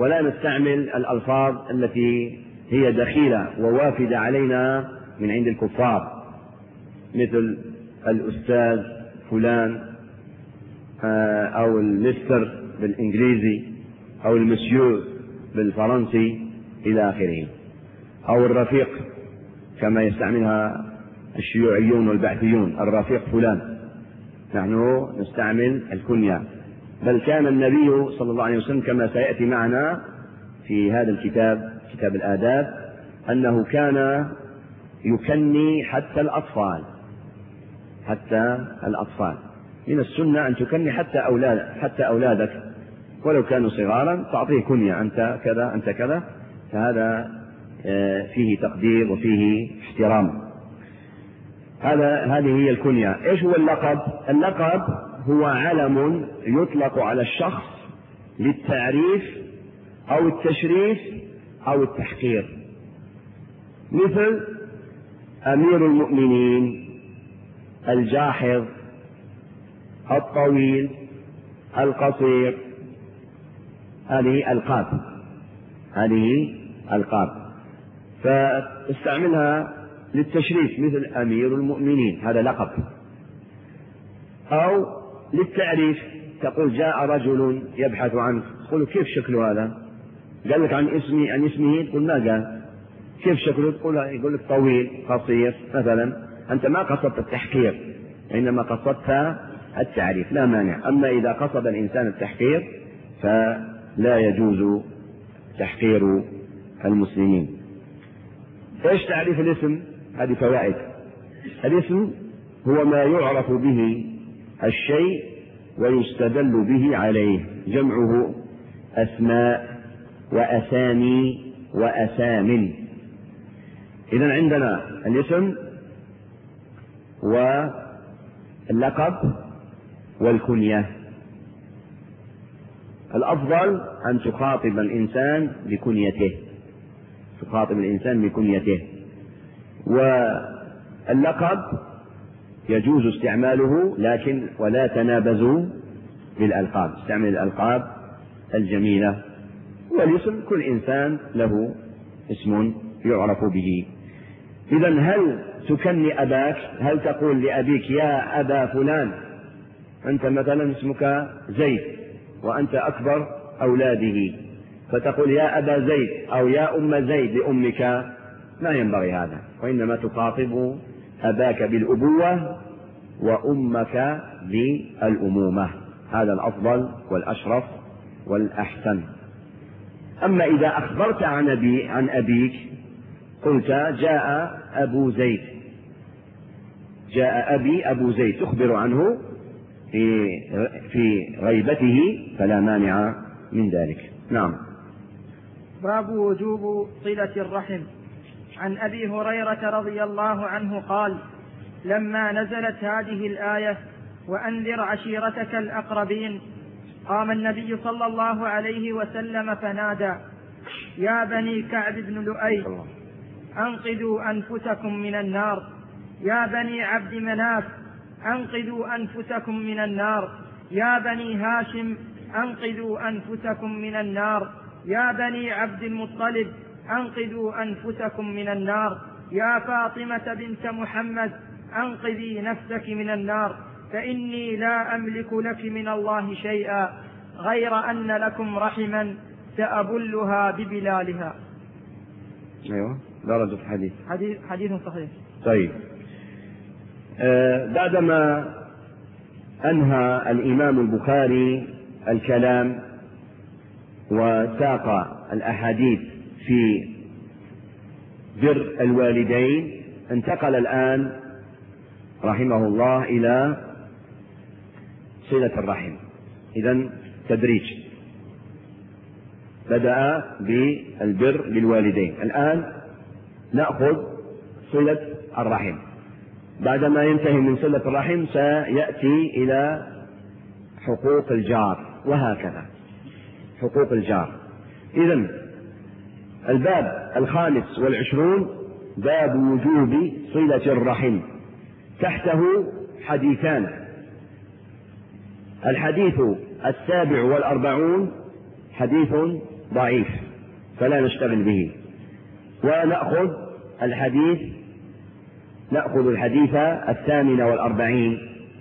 S1: ولا نستعمل الألفاظ التي هي دخيلة ووافدة علينا من عند الكفار، مثل الأستاذ فلان أو المستر بالإنجليزي أو المسيو بالفرنسي إلى آخره، أو الرفيق كما يستعملها الشيوعيون والبعثيون، الرفيق فلان. نحن نستعمل الكنية، بل كان النبي صلى الله عليه وسلم كما سيأتي معنا في هذا الكتاب، كتاب الآداب، أنه كان يكني حتى الأطفال. من السنة أن تكني حتى أولادك ولو كانوا صغارا، تعطيه كنية، أنت كذا أنت كذا، فهذا فيه تقدير وفيه احترام. هذه هي الكنية. إيش هو اللقب؟ اللقب هو علم يطلق على الشخص للتعريف أو التشريف أو التحقير، مثل أمير المؤمنين، الجاحظ، الطويل، القصير. هذه ألقاب فاستعملها للتشريف، مثل أمير المؤمنين، هذا لقب. أو للتعريف، تقول جاء رجل يبحث عنك، تقول كيف شكله هذا؟ قال لك عن اسمه، تقول ما قال. كيف شكله؟ يقول لك طويل، قصير مثلا. أنت ما قصدت التحقير، إنما قصدت التعريف، لا مانع. أما إذا قصد الإنسان التحقير فلا يجوز تحقير المسلمين. إيش تعريف الاسم؟ هذه فوائد. الاسم هو ما يعرف به الشيء ويستدل به عليه، جمعه أسماء وأسامي وأسام. إذن عندنا الاسم واللقب والكنية. الأفضل أن تخاطب الإنسان بكنيته، واللقب يجوز استعماله، لكن ولا تنابزوا بالألقاب، استعمل الألقاب الجميلة. والاسم كل إنسان له اسم يعرف به. إذن هل تكني أباك؟ هل تقول لأبيك يا أبا فلان؟ أنت مثلا اسمك زيد وأنت أكبر أولاده، فتقول يا أبا زيد أو يا أم زيد لأمك؟ ما ينبغي هذا، وإنما تخاطب أباك بالأبوة وأمك بالأمومة. هذا الأفضل والأشرف والأحسن. أما إذا أخبرت عن أبيك قلت جاء أبي أبو زيد، تخبر عنه في غيبته، فلا مانع من ذلك. نعم.
S2: باب وجوب صلة الرحم. عن أبي هريرة رضي الله عنه قال: لما نزلت هذه الآية وأنذر عشيرتك الأقربين، قام النبي صلى الله عليه وسلم فنادى: يا بني كعب بن لؤي أنقذوا أنفسكم من النار، يا بني عبد مناف أنقذوا أنفسكم من النار، يا بني هاشم أنقذوا أنفسكم من النار، يا بني عبد المطلب أنقذوا أنفسكم من النار، يا فاطمة بنت محمد أنقذي نفسك من النار، فإني لا أملك لك من الله شيئا غير أن لكم رحما سأبلها ببلالها.
S1: أيوة، درجة
S2: حديث صحيح.
S1: طيب، بعدما أنهى الإمام البخاري الكلام وساق الأحاديث في بر الوالدين، انتقل الآن رحمه الله إلى صلة الرحم. إذن تدريج، بدأ بالبر بالوالدين، الآن نأخذ صلة الرحم. بعدما ينتهي من صلة الرحم سيأتي إلى حقوق الجار، وهكذا حقوق الجار. إذن الباب 25 باب وجوب صلة الرحم، تحته حديثان. الحديث 47 حديث ضعيف فلا نشتغل به، ونأخذ الحديث 48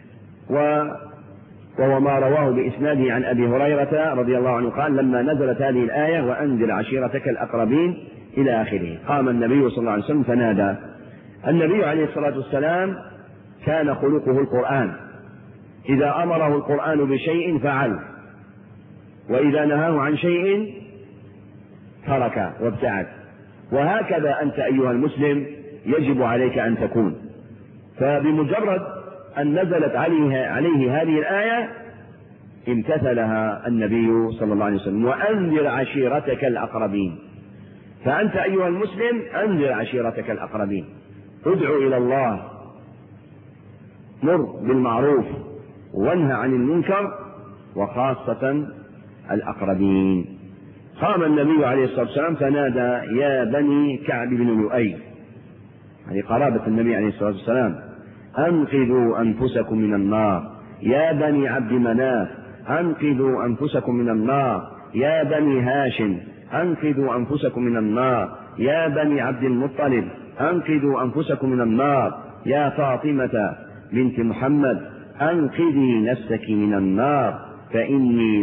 S1: وهو ما رواه بإسناده عن أبي هريرة رضي الله عنه قال: لما نزلت هذه الآية وأنذر عشيرتك الأقربين إلى آخره، قام النبي صلى الله عليه وسلم فنادى. النبي عليه الصلاة والسلام كان خلقه القرآن، إذا أمره القرآن بشيء فعل، وإذا نهاه عن شيء ترك وابتعد. وهكذا أنت أيها المسلم يجب عليك أن تكون. فبمجرد أن نزلت عليه هذه الآية امتثلها النبي صلى الله عليه وسلم: وأنذر عشيرتك الأقربين. فأنت أيها المسلم أنذر عشيرتك الأقربين، ادعو إلى الله، مر بالمعروف وانهى عن المنكر، وخاصة الأقربين. قام النبي عليه الصلاة والسلام فنادى: يا بني كعب بن لؤي، يعني قرابة النبي عليه الصلاة والسلام: أنقذوا أنفسكم من النار. يا بني عبد مناف أنقذوا أنفسكم من النار. يا بني هاشم أنقذوا أنفسكم من النار. يا بني عبد المطلب أنقذوا أنفسكم من النار. يا فاطمة بنت محمد أنقذي نفسك من النار، فإني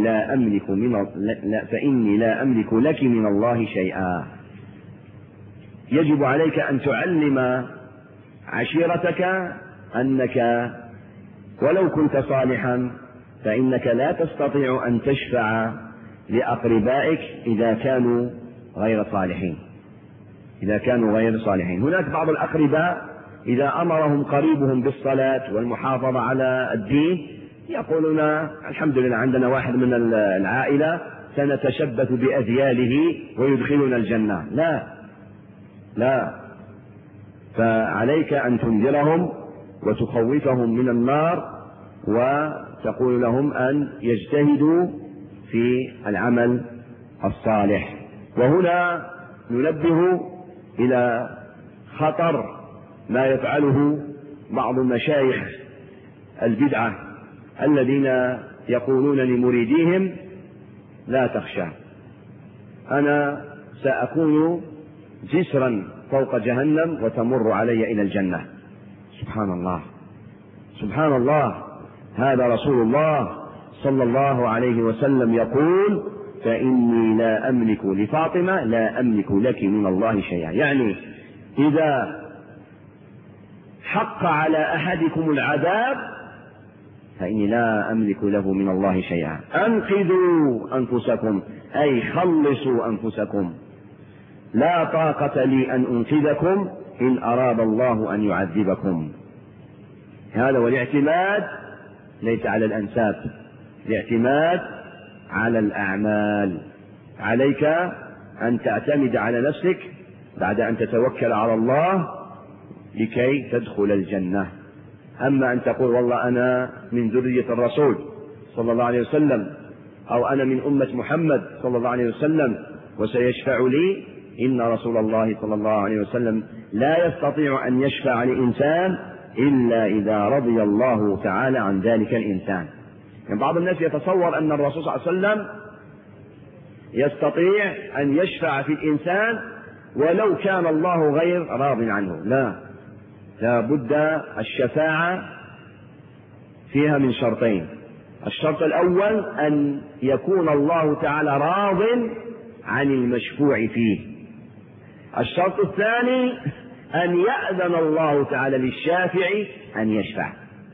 S1: لا أملك لك من الله شيئا. يجب عليك أن تعلم عشيرتك أنك ولو كنت صالحا فإنك لا تستطيع أن تشفع لأقربائك إذا كانوا غير صالحين. هناك بعض الأقرباء إذا أمرهم قريبهم بالصلاة والمحافظة على الدين يقولون: الحمد لله عندنا واحد من العائلة سنتشبث بأذياله ويدخلنا الجنة. لا، فعليك أن تنذرهم وتخوفهم من النار، وتقول لهم أن يجتهدوا في العمل الصالح. وهنا ننبه إلى خطر ما يفعله بعض مشايخ البدعة الذين يقولون لمريديهم: لا تخشى، أنا سأكون جسرا فوق جهنم وتمر علي إلى الجنة. سبحان الله، هذا رسول الله صلى الله عليه وسلم يقول: فإني لا أملك لفاطمة لا أملك لك من الله شيئا. يعني إذا حق على أحدكم العذاب فإني لا أملك له من الله شيئا. أنقذوا أنفسكم، أي خلصوا أنفسكم. لا طاقة لي أن أنقذكم إن أراد الله أن يعذبكم. هذا، والاعتماد ليس على الأنساب، الاعتماد على الأعمال. عليك أن تعتمد على نفسك بعد أن تتوكل على الله لكي تدخل الجنة. أما أن تقول: والله أنا من ذرية الرسول صلى الله عليه وسلم، أو أنا من أمة محمد صلى الله عليه وسلم وسيشفع لي، إن رسول الله صلى الله عليه وسلم لا يستطيع أن يشفع لإنسان إلا إذا رضي الله تعالى عن ذلك الإنسان. يعني بعض الناس يتصور أن الرسول صلى الله عليه وسلم يستطيع أن يشفع في الإنسان ولو كان الله غير راض عنه. لا بد الشفاعة فيها من شرطين: الشرط الأول أن يكون الله تعالى راض عن المشفوع فيه. الشرط الثاني أن يأذن الله تعالى للشافع أن يشفع.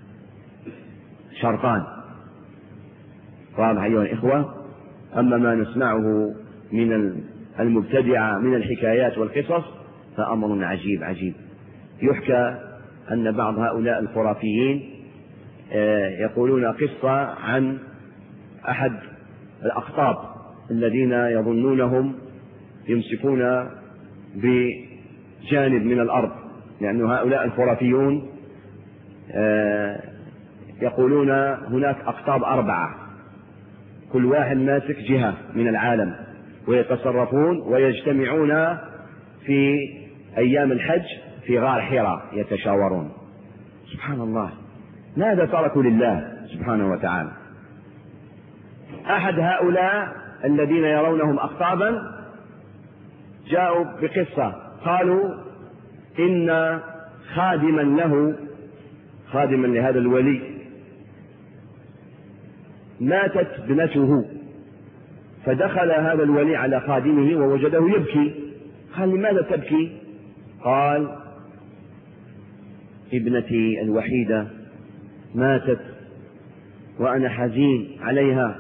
S1: شرطان. واضح أيها الإخوة؟ أما ما نسمعه من المبتدعة من الحكايات والقصص فأمر عجيب. يحكى أن بعض هؤلاء الخرافيين يقولون قصة عن أحد الأقطاب الذين يظنونهم يمسكون بجانب من الأرض، لأن هؤلاء الخرافيون يقولون هناك أقطاب 4، كل واحد ماسك جهة من العالم، ويتصرفون ويجتمعون في أيام الحج في غار حراء يتشاورون. سبحان الله، ماذا تركوا لله سبحانه وتعالى؟ أحد هؤلاء الذين يرونهم أقطابا جاءوا بقصة، قالوا إن خادما لهذا الولي ماتت ابنته، فدخل هذا الولي على خادمه ووجده يبكي. قال: لماذا تبكي؟ قال: ابنتي الوحيدة ماتت وأنا حزين عليها.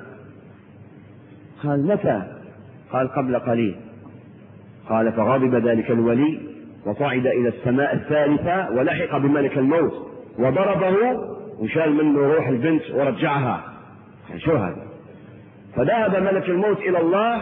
S1: قال: متى؟ قال: قبل قليل. قال: فغضب ذلك الولي وصعد إلى السماء الثالثة ولحق بملك الموت وضربه وشال منه روح البنت ورجعها. شو هذا؟ فذهب ملك الموت إلى الله،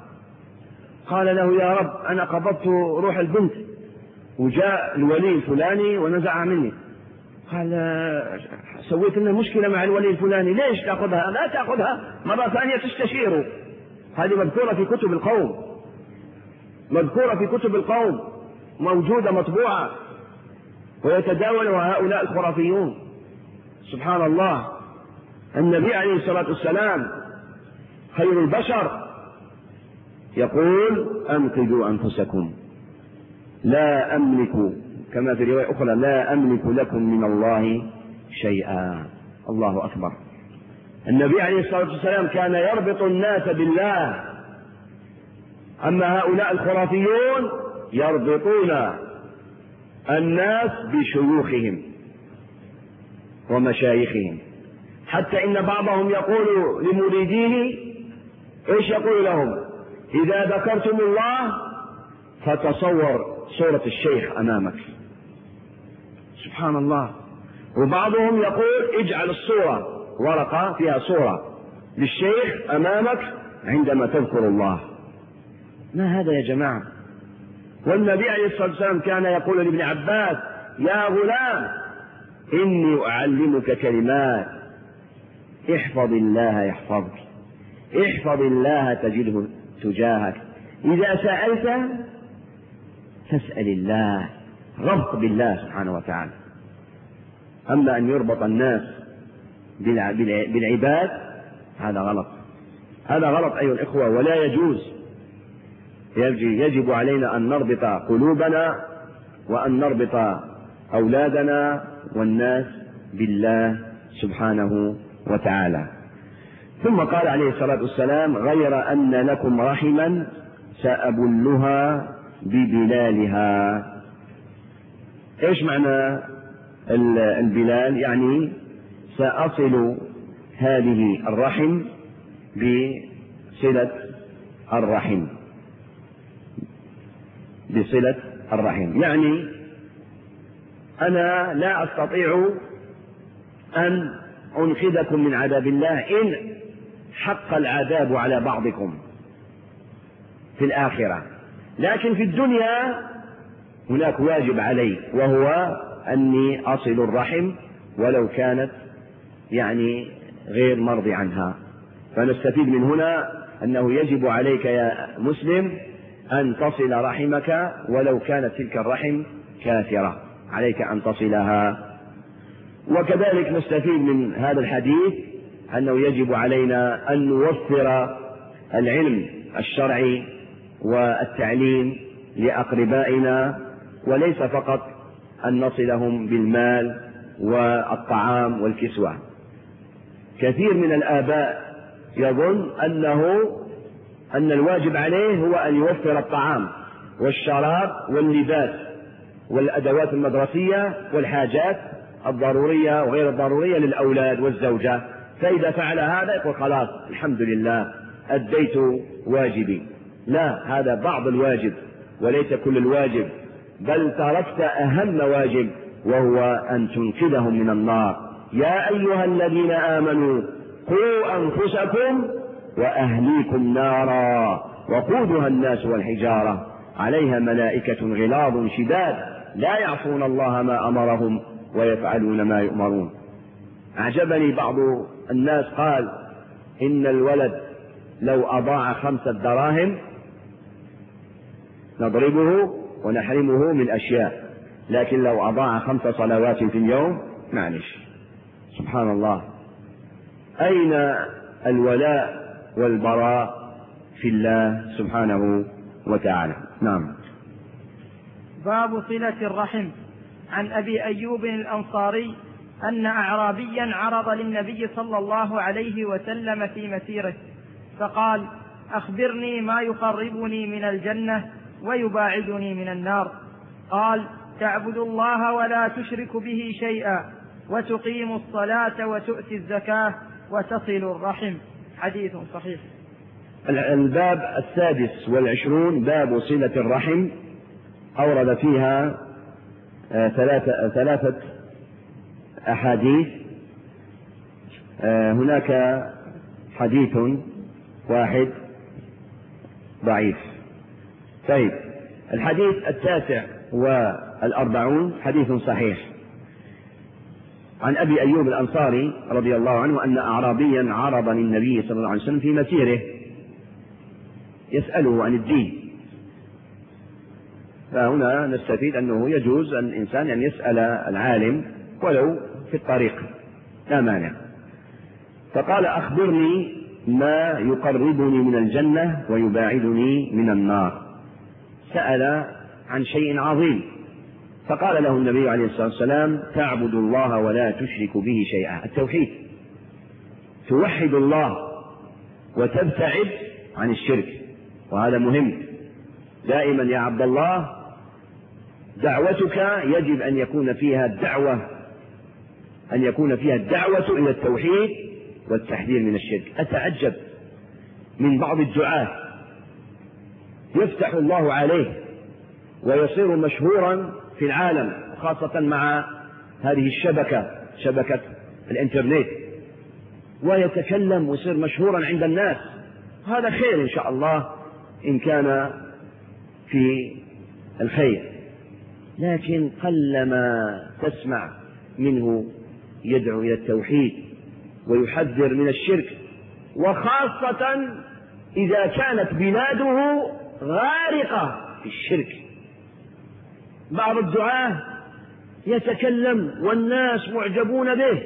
S1: قال له: يا رب، أنا قبضت روح البنت وجاء الولي الفلاني ونزعها مني. قال: سويت لنا مشكلة مع الولي الفلاني، ليش تأخذها؟ لا تأخذها، مرة ثانية تستشيره. هذه مذكورة في كتب القوم، مذكورة في كتب القوم، موجودة مطبوعة، ويتداولها هؤلاء الخرافيون. سبحان الله. النبي عليه الصلاة والسلام خير البشر يقول: أنقذوا أنفسكم، لا أملك، كما في رواية أخرى: لا أملك لكم من الله شيئا. الله أكبر. النبي عليه الصلاة والسلام كان يربط الناس بالله، أما هؤلاء الخرافيون يربطون الناس بشيوخهم ومشايخهم، حتى إن بعضهم يقول لمريديه: إيش يقول لهم؟ إذا ذكرتم الله فتصور صورة الشيخ أمامك. سبحان الله. وبعضهم يقول: اجعل الصورة ورقة فيها صورة للشيخ أمامك عندما تذكر الله. ما هذا يا جماعة؟ والنبي عليه الصلاة والسلام كان يقول لابن عباس: يا غلام، إني أعلمك كلمات، احفظ الله يحفظك، احفظ الله تجده تجاهك، إذا سألت فاسأل الله. ربط بالله سبحانه وتعالى. أما أن يربط الناس بالعباد هذا غلط، هذا غلط أيها الإخوة، ولا يجوز. يجب علينا أن نربط قلوبنا وأن نربط أولادنا والناس بالله سبحانه وتعالى. ثم قال عليه الصلاة والسلام: غير أن لكم رحما سأبلها ببلالها. إيش معنى البلال؟ يعني سأصل هذه الرحم بصلة الرحم، بصلة الرحم. يعني أنا لا أستطيع أن أنقذكم من عذاب الله إن حق العذاب على بعضكم في الآخرة، لكن في الدنيا هناك واجب علي، وهو أني أصل الرحم ولو كانت يعني غير مرضي عنها. فنستفيد من هنا أنه يجب عليك يا مسلم أن تصل رحمك ولو كانت تلك الرحم كافرة، عليك أن تصلها. وكذلك نستفيد من هذا الحديث أنه يجب علينا أن نوفر العلم الشرعي والتعليم لأقربائنا، وليس فقط أن نصلهم بالمال والطعام والكسوة. كثير من الآباء يظن أن الواجب عليه هو أن يوفر الطعام والشراب واللباس والأدوات المدرسية والحاجات الضرورية وغير الضرورية للأولاد والزوجة، فإذا فعل هذا يقول: خلاص الحمد لله أديت واجبي. لا، هذا بعض الواجب وليس كل الواجب، بل تركت أهم واجب، وهو أن تنقذهم من النار. يا أيها الذين آمنوا قوا أنفسكم وأهليكم نارا وقودها الناس والحجارة عليها ملائكة غلاظ شداد لا يعصون الله ما أمرهم ويفعلون ما يؤمرون. أعجبني بعض الناس قال: إن الولد لو أضاع 5 دراهم نضربه ونحرمه من أشياء، لكن لو أضاع 5 صلوات في اليوم معلش. سبحان الله. أين الولاء والبراء في الله سبحانه وتعالى. نعم.
S2: باب صلة الرحم. عن أبي أيوب الأنصاري أن أعرابيا عرض للنبي صلى الله عليه وسلم في مسيره فقال: أخبرني ما يقربني من الجنة ويباعدني من النار. قال: تعبد الله ولا تشرك به شيئا، وتقيم الصلاة وتؤتي الزكاة، وتصل الرحم. حديث صحيح.
S1: الباب 26 باب صلة الرحم. أورد فيها ثلاثة أحاديث. هناك حديث واحد ضعيف. طيب، الحديث 49 حديث صحيح. عن أبي أيوب الأنصاري رضي الله عنه أن أعرابيا عرض للنبي صلى الله عليه وسلم في مسيره يسأله عن الدين. فهنا نستفيد أنه يجوز أن الإنسان أن يسأل العالم ولو في الطريق، لا مانع. فقال: أخبرني ما يقربني من الجنة ويباعدني من النار. سأل عن شيء عظيم، فقال له النبي عليه الصلاة والسلام: تعبد الله ولا تشرك به شيئا. التوحيد، توحد الله وتبتعد عن الشرك، وهذا مهم. دائما يا عبد الله دعوتك يجب أن يكون فيها الدعوة إلى التوحيد والتحذير من الشرك. أتعجب من بعض الدعاة يفتح الله عليه ويصير مشهورا في العالم، خاصة مع هذه شبكة الإنترنت، ويتكلم ويصير مشهورا عند الناس. هذا خير إن شاء الله إن كان في الخير، لكن قلما تسمع منه يدعو إلى التوحيد ويحذر من الشرك، وخاصة إذا كانت بلاده غارقة في الشرك. بعض الدعاة يتكلم والناس معجبون به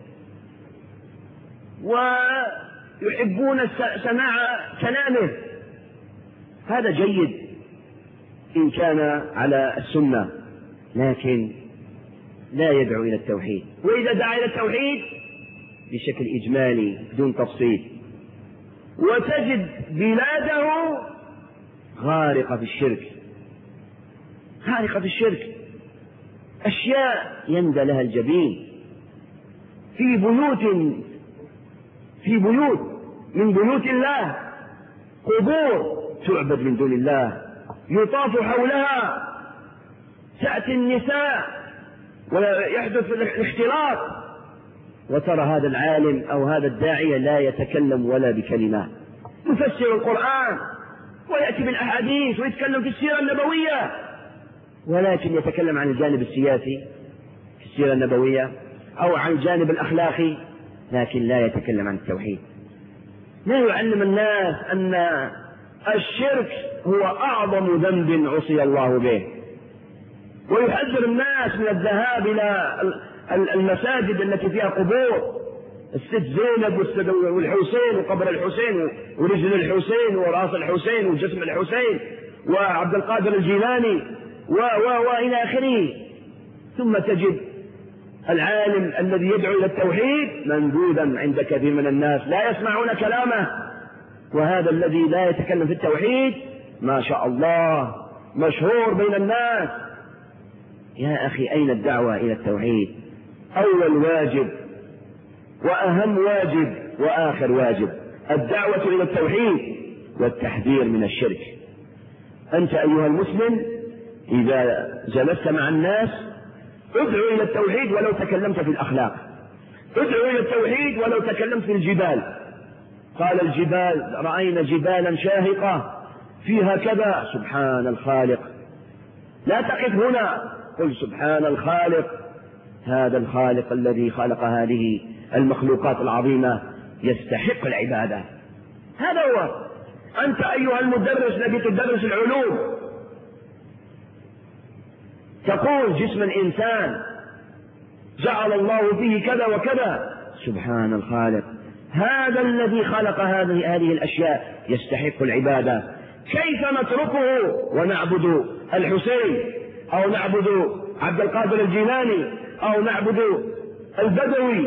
S1: ويحبون سماع كلامه، هذا جيد إن كان على السنة، لكن لا يدعو إلى التوحيد. وإذا دعا إلى التوحيد بشكل إجمالي دون تفصيل، وتجد بلاده غارقة في الشرك، أشياء يندى لها الجبين، في بيوت من بيوت الله قبور تعبد من دون الله، يطاف حولها، تأتي النساء ويحدث الاختلاط، وترى هذا العالم أو هذا الداعية لا يتكلم ولا بكلمة، يفسر القرآن ويأتي بالأحاديث ويتكلم في السيرة النبوية، ولكن يتكلم عن الجانب السياسي في السيرة النبوية أو عن الجانب الأخلاقي، لكن لا يتكلم عن التوحيد. لا يعلم الناس أن الشرك هو أعظم ذنب عصي الله به، ويحذر الناس من الذهاب إلى المساجد التي فيها قبور، الست زينب والحسين وقبر الحسين ورجل الحسين وراس الحسين وجسم الحسين وعبد القادر الجيلاني وإلى آخره. ثم تجد العالم الذي يدعو إلى التوحيد منبوذا عند كثير من الناس، لا يسمعون كلامه، وهذا الذي لا يتكلم في التوحيد ما شاء الله مشهور بين الناس. يا أخي، أين الدعوة إلى التوحيد؟ أول واجب وأهم واجب وآخر واجب الدعوة إلى التوحيد والتحذير من الشرك. أنت أيها المسلم إذا جلست مع الناس ادعو إلى التوحيد ولو تكلمت في الأخلاق، ادعو إلى التوحيد ولو تكلمت في الجبال. قال الجبال رأينا جبالا شاهقة فيها كذا، سبحان الخالق. لا تقف هنا، قل سبحان الخالق، هذا الخالق الذي خلق هذه المخلوقات العظيمة يستحق العبادة. هذا هو. أنت أيها المدرس الذي تدرس العلوم تقول جسم الإنسان جعل الله فيه كذا وكذا، سبحان الخالق، هذا الذي خلق هذه الأشياء يستحق العبادة. كيف نتركه ونعبد الحسين أو نعبد عبد القادر الجيلاني أو نعبد البدوي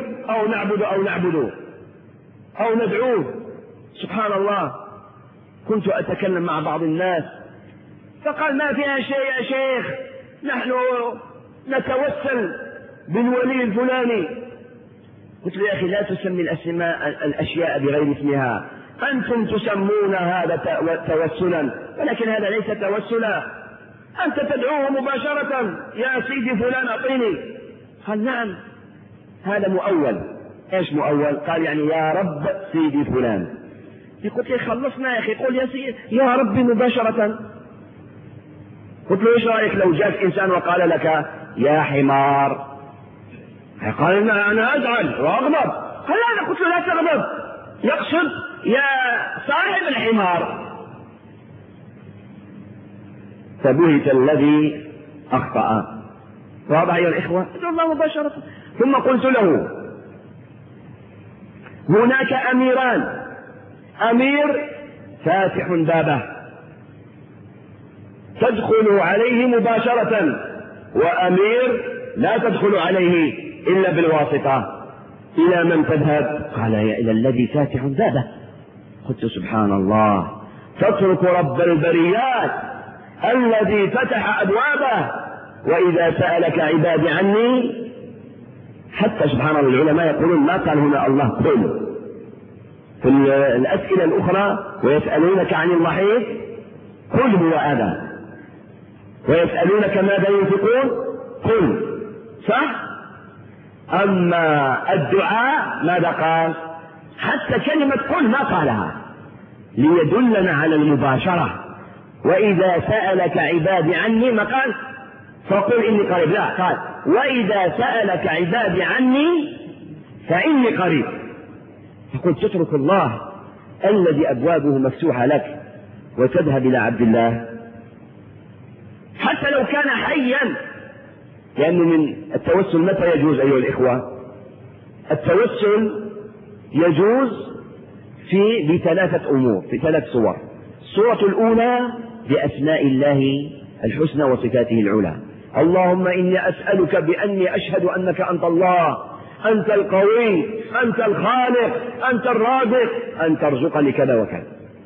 S1: أو ندعوه؟ سبحان الله. كنت أتكلم مع بعض الناس فقال ما فيها شيء يا شيخ، نحن نتوسل بالولي الفلاني. قلت له يا أخي لا تسمي الأشياء بغير اسمها، أنتم تسمون هذا توسلا ولكن هذا ليس توسلا. أنت تدعوه مباشرة يا سيدي فلان أعطيني. قال نعم هذا مؤول. إيش مؤول؟ قال يعني يا رب سيدي فلان. قلت له خلصنا يا أخي، قول يا سيدي يا ربي مباشرة. قلت له ايش رأيك لو جاءك إنسان وقال لك يا حمار؟ قال أنا أزعل وأغضب. قال لا، قلت له لا تغضب، يقصد يا صاحب الحمار. فبهت الذي أخطأ. واضح أيها الإخوة؟ ادعو الله مباشرة. ثم قلت له هناك أميران، أمير فاتح بابه تدخل عليه مباشرة، وأمير لا تدخل عليه إلا بالواسطة. إلى من تذهب؟ قال إلى الذي فاتح بابه. قلت سبحان الله، تترك رب البريات الذي فتح أبوابه وإذا سألك عبادي عني. حتى سبحان الله العلماء يقولون ما قال هنا الله قل في الأسئلة الأخرى ويسألونك عن المحيط قل هو أذى، ويسألونك ماذا ينفقون قل، صح؟ أما الدعاء ماذا قال؟ حتى كلمة قل ما قالها ليدلنا على المباشرة. وإذا سألك عبادي عني ما قال فقل إني قريب، لا قال وإذا سألك عبادي عني فإني قريب. فقل تترك الله الذي أبوابه مفتوحة لك وتذهب إلى عبد الله حتى لو كان حيا. لأنه من التوسل متى يجوز أيها الإخوة؟ التوسل يجوز بثلاثة أمور، في 3 صور. الصورة الأولى بأسماء الله الحسنى وصفاته العلى. اللهم إني أسألك بأني أشهد أنك أنت الله، أنت القوي، أنت الخالق، أنت الرازق، أن ترزقني كذا وكذا.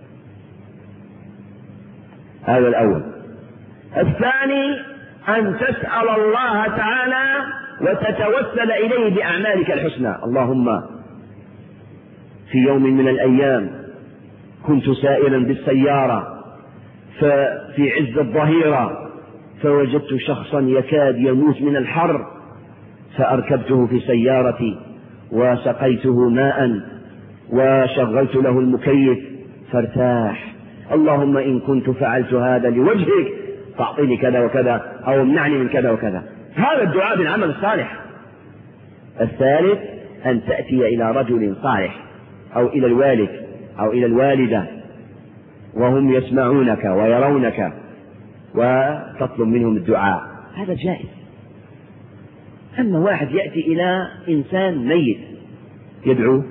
S1: هذا الأول. الثاني أن تسأل الله تعالى وتتوسل إليه بأعمالك الحسنى. اللهم في يوم من الأيام كنت سائرا بالسيارة في عز الظهيرة فوجدت شخصا يكاد يموت من الحر، فأركبته في سيارتي وسقيته ماء وشغلت له المكيف فارتاح. اللهم إن كنت فعلت هذا لوجهك فأعطيني كذا وكذا أو امنعني من كذا وكذا. هذا الدعاء بالعمل الصالح. الثالث أن تأتي إلى رجل صالح أو إلى الوالد أو إلى الوالدة وهم يسمعونك ويرونك وتطلب منهم الدعاء، هذا جائز. أما واحد يأتي إلى إنسان ميت يدعو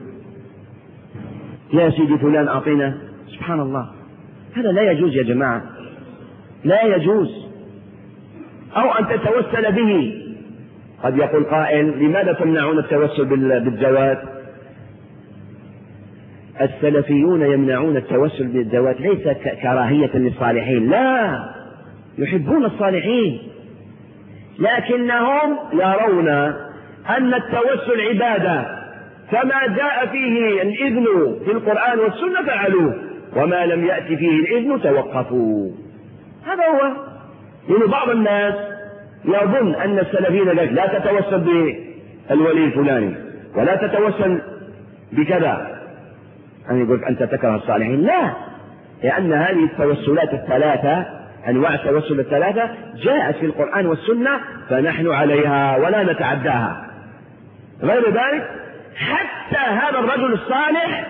S1: يا سيدي فلان أعطينا، سبحان الله، هذا لا يجوز يا جماعة، لا يجوز. أو أن تتوسل به. قد يقول قائل لماذا تمنعون التوسل بالذوات؟ السلفيون يمنعون التوسل بالذوات ليس كراهية للصالحين، لا، يحبون الصالحين، لكنهم يرون أن التوسل عبادة، فما جاء فيه الإذن في القرآن والسنة فعلوه، وما لم يأتي فيه الإذن توقفوا. هذا هو. لأن بعض الناس يظن أن السلفيين لا تتوسل بالولي الفلاني ولا تتوسل بكذا، أن يقول أنت تكره الصالحين. لا، لأن هذه التوسلات الثلاثة، أنواع التوسل الثلاثة جاءت في القرآن والسنة فنحن عليها ولا نتعداها. غير ذلك حتى هذا الرجل الصالح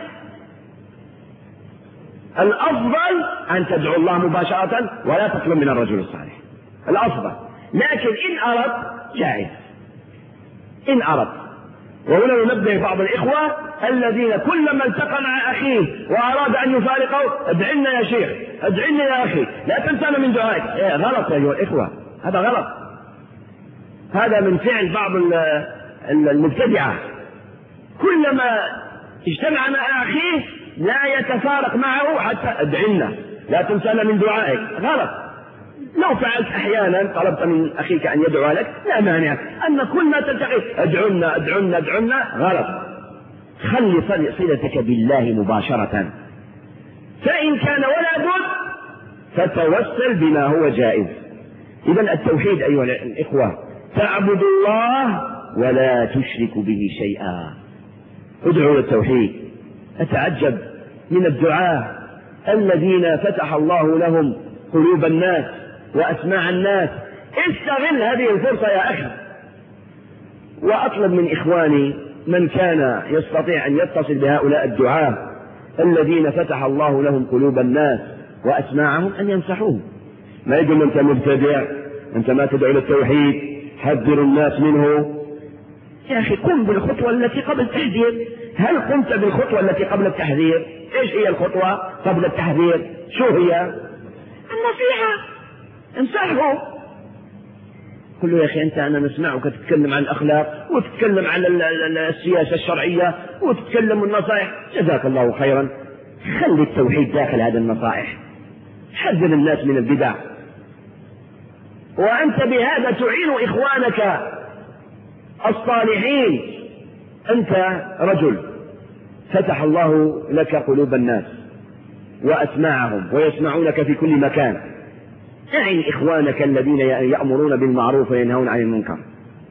S1: الأفضل أن تدعو الله مباشرة ولا تطلب من الرجل الصالح، الأفضل. لكن إن أردت جائز، إن أردت. وهنا ننبه بعض الإخوة الذين كلما التقى مع أخيه وأراد أن يفارقه: ادعنا يا شيخ، ادعنا يا أخي، لا تنسانا من دعائك. غلط أيها الإخوة، هذا غلط، هذا من فعل بعض المبتدعة. كلما اجتمع مع أخيه لا يتفارق معه حتى: ادعنا، لا تنسانا من دعائك. غلط. لو فعلت أحيانا طلبت من أخيك أن يدعو لك لا مانع، أن كل ما تلتقي ادعنا ادعنا ادعنا، غلط. خلي صلتك بالله مباشرة، فإن كان ولا بد فتوسل بما هو جائز. إذن التوحيد أيها الإخوة: تعبد الله ولا تشرك به شيئا. ادعوا للتوحيد. أتعجب من الدعاة الذين فتح الله لهم قلوب الناس وأسماع الناس. استغل هذه الفرصة يا أخي، وأطلب من إخواني من كان يستطيع أن يتصل بهؤلاء الدعاة الذين فتح الله لهم قلوب الناس وأسماعهم أن ينصحوه. ما يقول أنت مبتدع، أنت ما تدعو للتوحيد، حذر الناس منه. يا أخي قم بالخطوة التي قبل التحذير. هل قمت بالخطوة التي قبل التحذير؟ إيش هي الخطوة قبل التحذير؟ شو هي؟ النصيحة. انصحه، قل له: يا أخي أنا نسمعك تتكلم عن الأخلاق وتتكلم عن السياسة الشرعية وتتكلم النصائح، جزاك الله خيرا. خلي التوحيد داخل هذه النصائح، حذر الناس من البدع، وأنت بهذا تعين إخوانك الصالحين. أنت رجل فتح الله لك قلوب الناس وأسماعهم ويسمعونك في كل مكان. أعن إخوانك الذين يأمرون بالمعروف وينهون عن المنكر.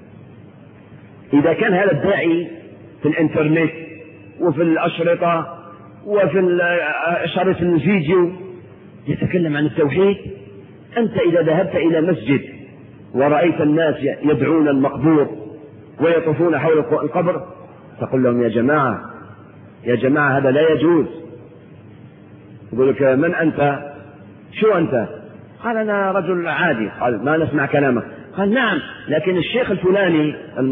S1: إذا كان هذا الداعي في الإنترنت وفي الأشرطة وفي شريط الفيديو يتكلم عن التوحيد، أنت إذا ذهبت إلى مسجد ورأيت الناس يدعون المقبور ويطوفون حول القبر تقول لهم: يا جماعة هذا لا يجوز. يقول لك: من أنت؟ شو أنت؟ قال: أنا رجل عادي. قال: ما نسمع كلامك. قال: نعم، لكن الشيخ الفلاني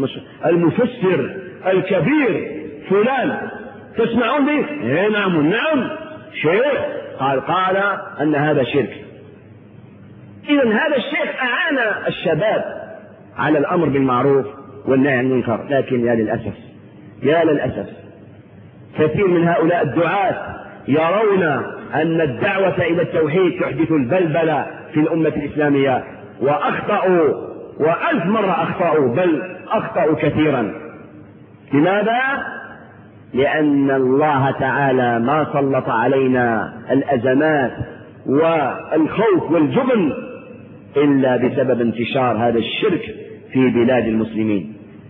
S1: المفسر الكبير فلان تسمعون به؟ إيه نعم شيخ. قال أن هذا شرك. إذن هذا الشيخ أعان الشباب على الأمر بالمعروف والنهي عن المنكر، لكن يا للأسف كثير من هؤلاء الدعاة يرون أن الدعوة إلى التوحيد تحدث البلبلة في الأمة الإسلامية، وأخطأوا، وألف مرة أخطأوا، بل أخطأوا كثيرا. لماذا؟ لأن الله تعالى ما سلط علينا الأزمات والخوف والجبن إلا بسبب انتشار هذا الشرك في بلاد المسلمين.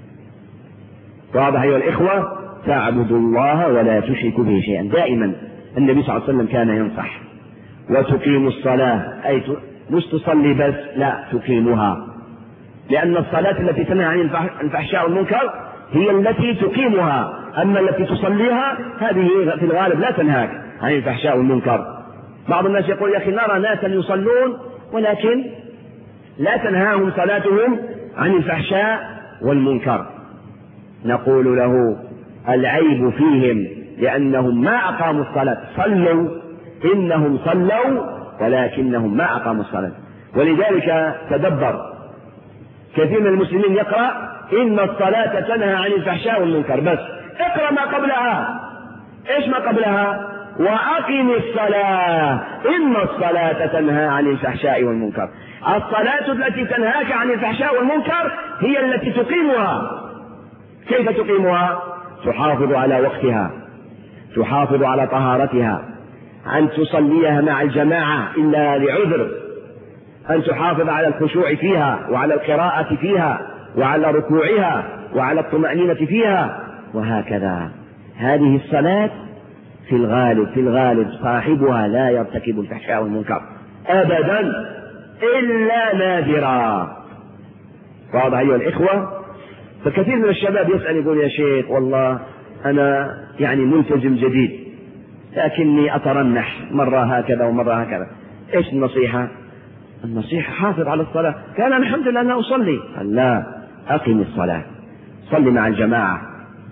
S1: واضح أيها الإخوة؟ تعبدوا الله ولا تشركوا به شيئا. دائما النبي صلى الله عليه وسلم كان ينصح: وتقيموا الصلاة، أي مش تصلي بس، لا تقيمها، لأن الصلاة التي تنهى عن الفحشاء والمنكر هي التي تقيمها، أما التي تصليها هذه في الغالب لا تنهاك عن الفحشاء والمنكر. بعض الناس يقول: يا أخي نرى ناسا يصلون ولكن لا تنهاهم صلاتهم عن الفحشاء والمنكر. نقول له: العيب فيهم لأنهم ما أقاموا الصلاة. صلوا، إنهم صلوا ولكنهم ما أقاموا الصلاة. ولذلك تدبر، كثير من المسلمين يقرأ: إن الصلاة تنهى عن الفحشاء والمنكر، بس اقرأ ما قبلها. إيش ما قبلها؟ وأقم الصلاة إن الصلاة تنهى عن الفحشاء والمنكر. الصلاة التي تنهاك عن الفحشاء والمنكر هي التي تقيمها. كيف تقيمها؟ تحافظ على وقتها، تحافظ على طهارتها، أن تصليها مع الجماعة إلا لعذر، أن تحافظ على الخشوع فيها وعلى القراءة فيها وعلى ركوعها وعلى الطمأنينة فيها، وهكذا. هذه الصلاة في الغالب صاحبها لا يرتكب الفحشاء والمنكر أبدا إلا نادرا. واضح أيها الإخوة؟ فكثير من الشباب يسأل يقول: يا شيخ والله أنا ملتزم جديد لكني أترنح مرة هكذا ومرة هكذا. إيش النصيحة؟ النصيحة: حافظ على الصلاة. كان الحمد لله أنا أصلي. قال: لا، أقم الصلاة، صلي مع الجماعة،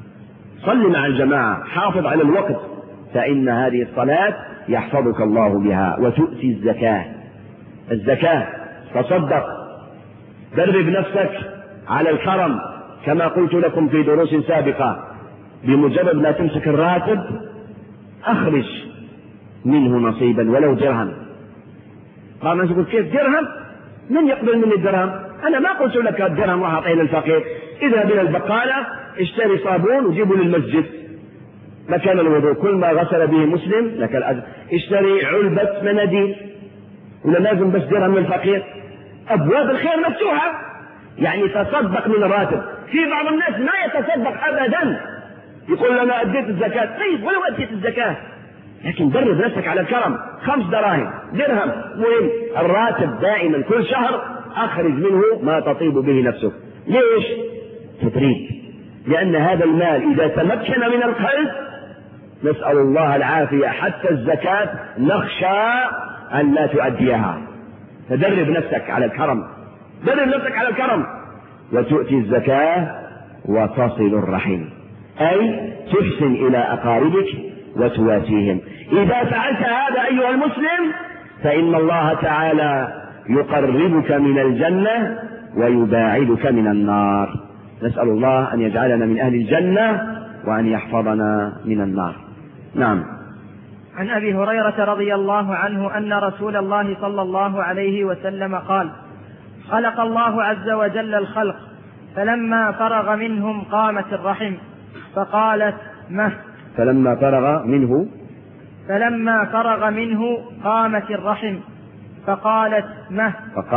S1: صل مع الجماعة، حافظ على الوقت، فإن هذه الصلاة يحفظك الله بها. وتؤتي الزكاة تصدق، درب نفسك على الكرم، كما قلت لكم في دروس سابقة، بمجرد لا تمسك الراتب أخرج منه نصيبا ولو درهم. قام يقول كيف درهم؟ من يقبل مني الدرهم؟ أنا ما قلت لك الدرهم راح أعطيه للفقير. اذهب إلى البقالة اشتري صابون وجيبه للمسجد مكان الوضوء، كل ما غسل به مسلم لك الأجر. اشتري علبة مناديل، ولا لازم بس درهم للفقير؟ أبواب الخير مفتوحة، يعني تصدق من الراتب. في بعض الناس ما يتصدق أبدا، يقول أنا أديت الزكاة. طيب ولو أديت الزكاة، لكن درب نفسك على الكرم. 5 دراهم، درهم، مهم الراتب دائما كل شهر أخرج منه ما تطيب به نفسك. ليش؟ تدريب. لأن هذا المال إذا تمكن من القلب، نسأل الله العافية، حتى الزكاة نخشى أن لا تؤديها. فدرب نفسك على الكرم، درب نفسك على الكرم. وتؤتي الزكاة وتصل الرحم، أي تحسن إلى أقاربك وتواسيهم. إذا فعلت هذا أيها المسلم فإن الله تعالى يقربك من الجنة ويباعدك من النار. نسأل الله أن يجعلنا من أهل الجنة وأن يحفظنا من النار. نعم.
S2: عن أبي هريرة رضي الله عنه أن رسول الله صلى الله عليه وسلم قال: خلق الله عز وجل الخلق، فلما فرغ منهم قامت الرحم فقالت مه.
S1: فلما فرغ منه قامت الرحم فقالت مه.